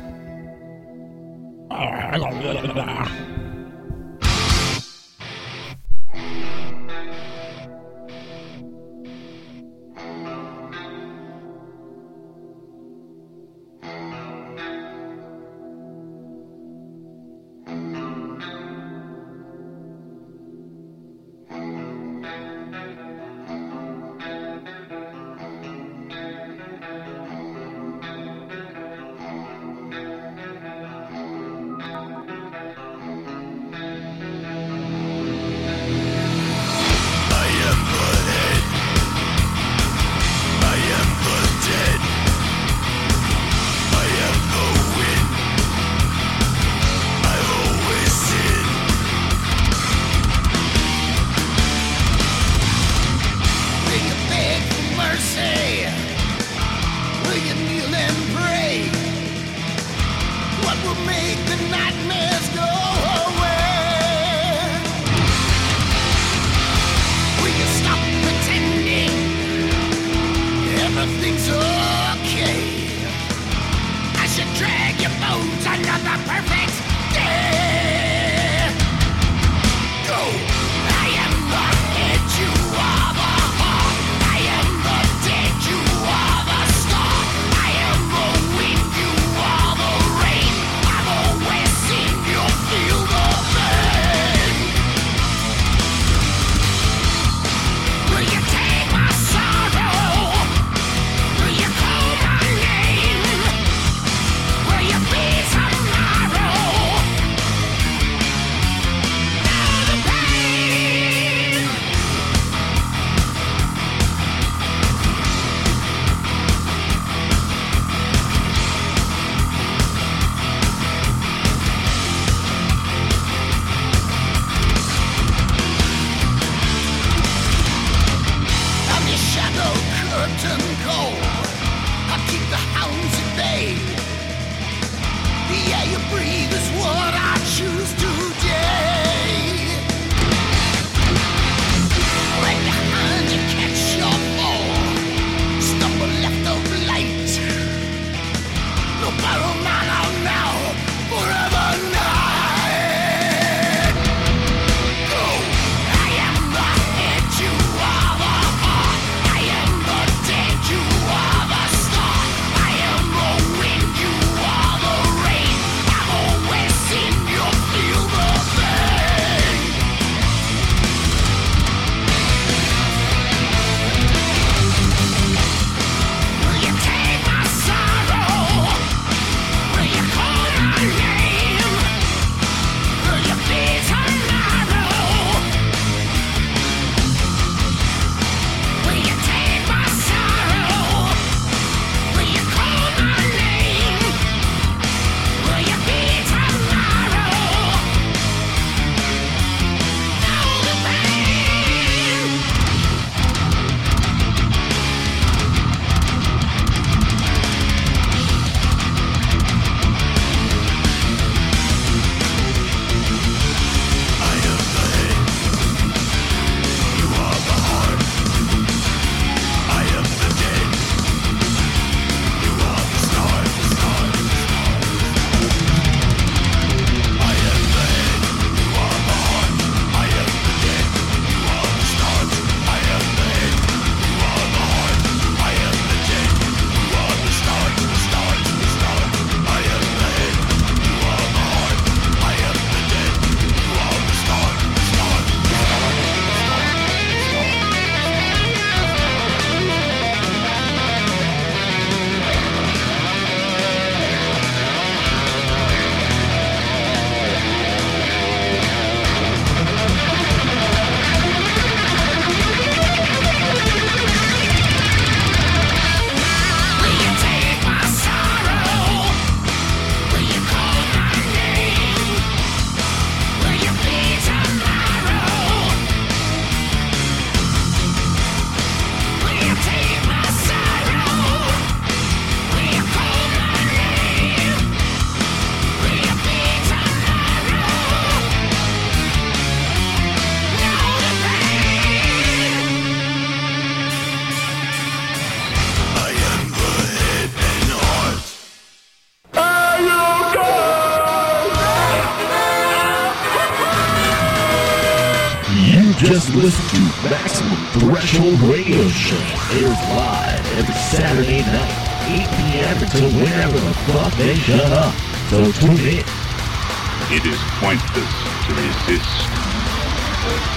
just listened to Maximum Threshold Radio Show. Airs live every Saturday night, eight p.m. until whenever the fuck they shut up. So tune in. It is pointless to resist.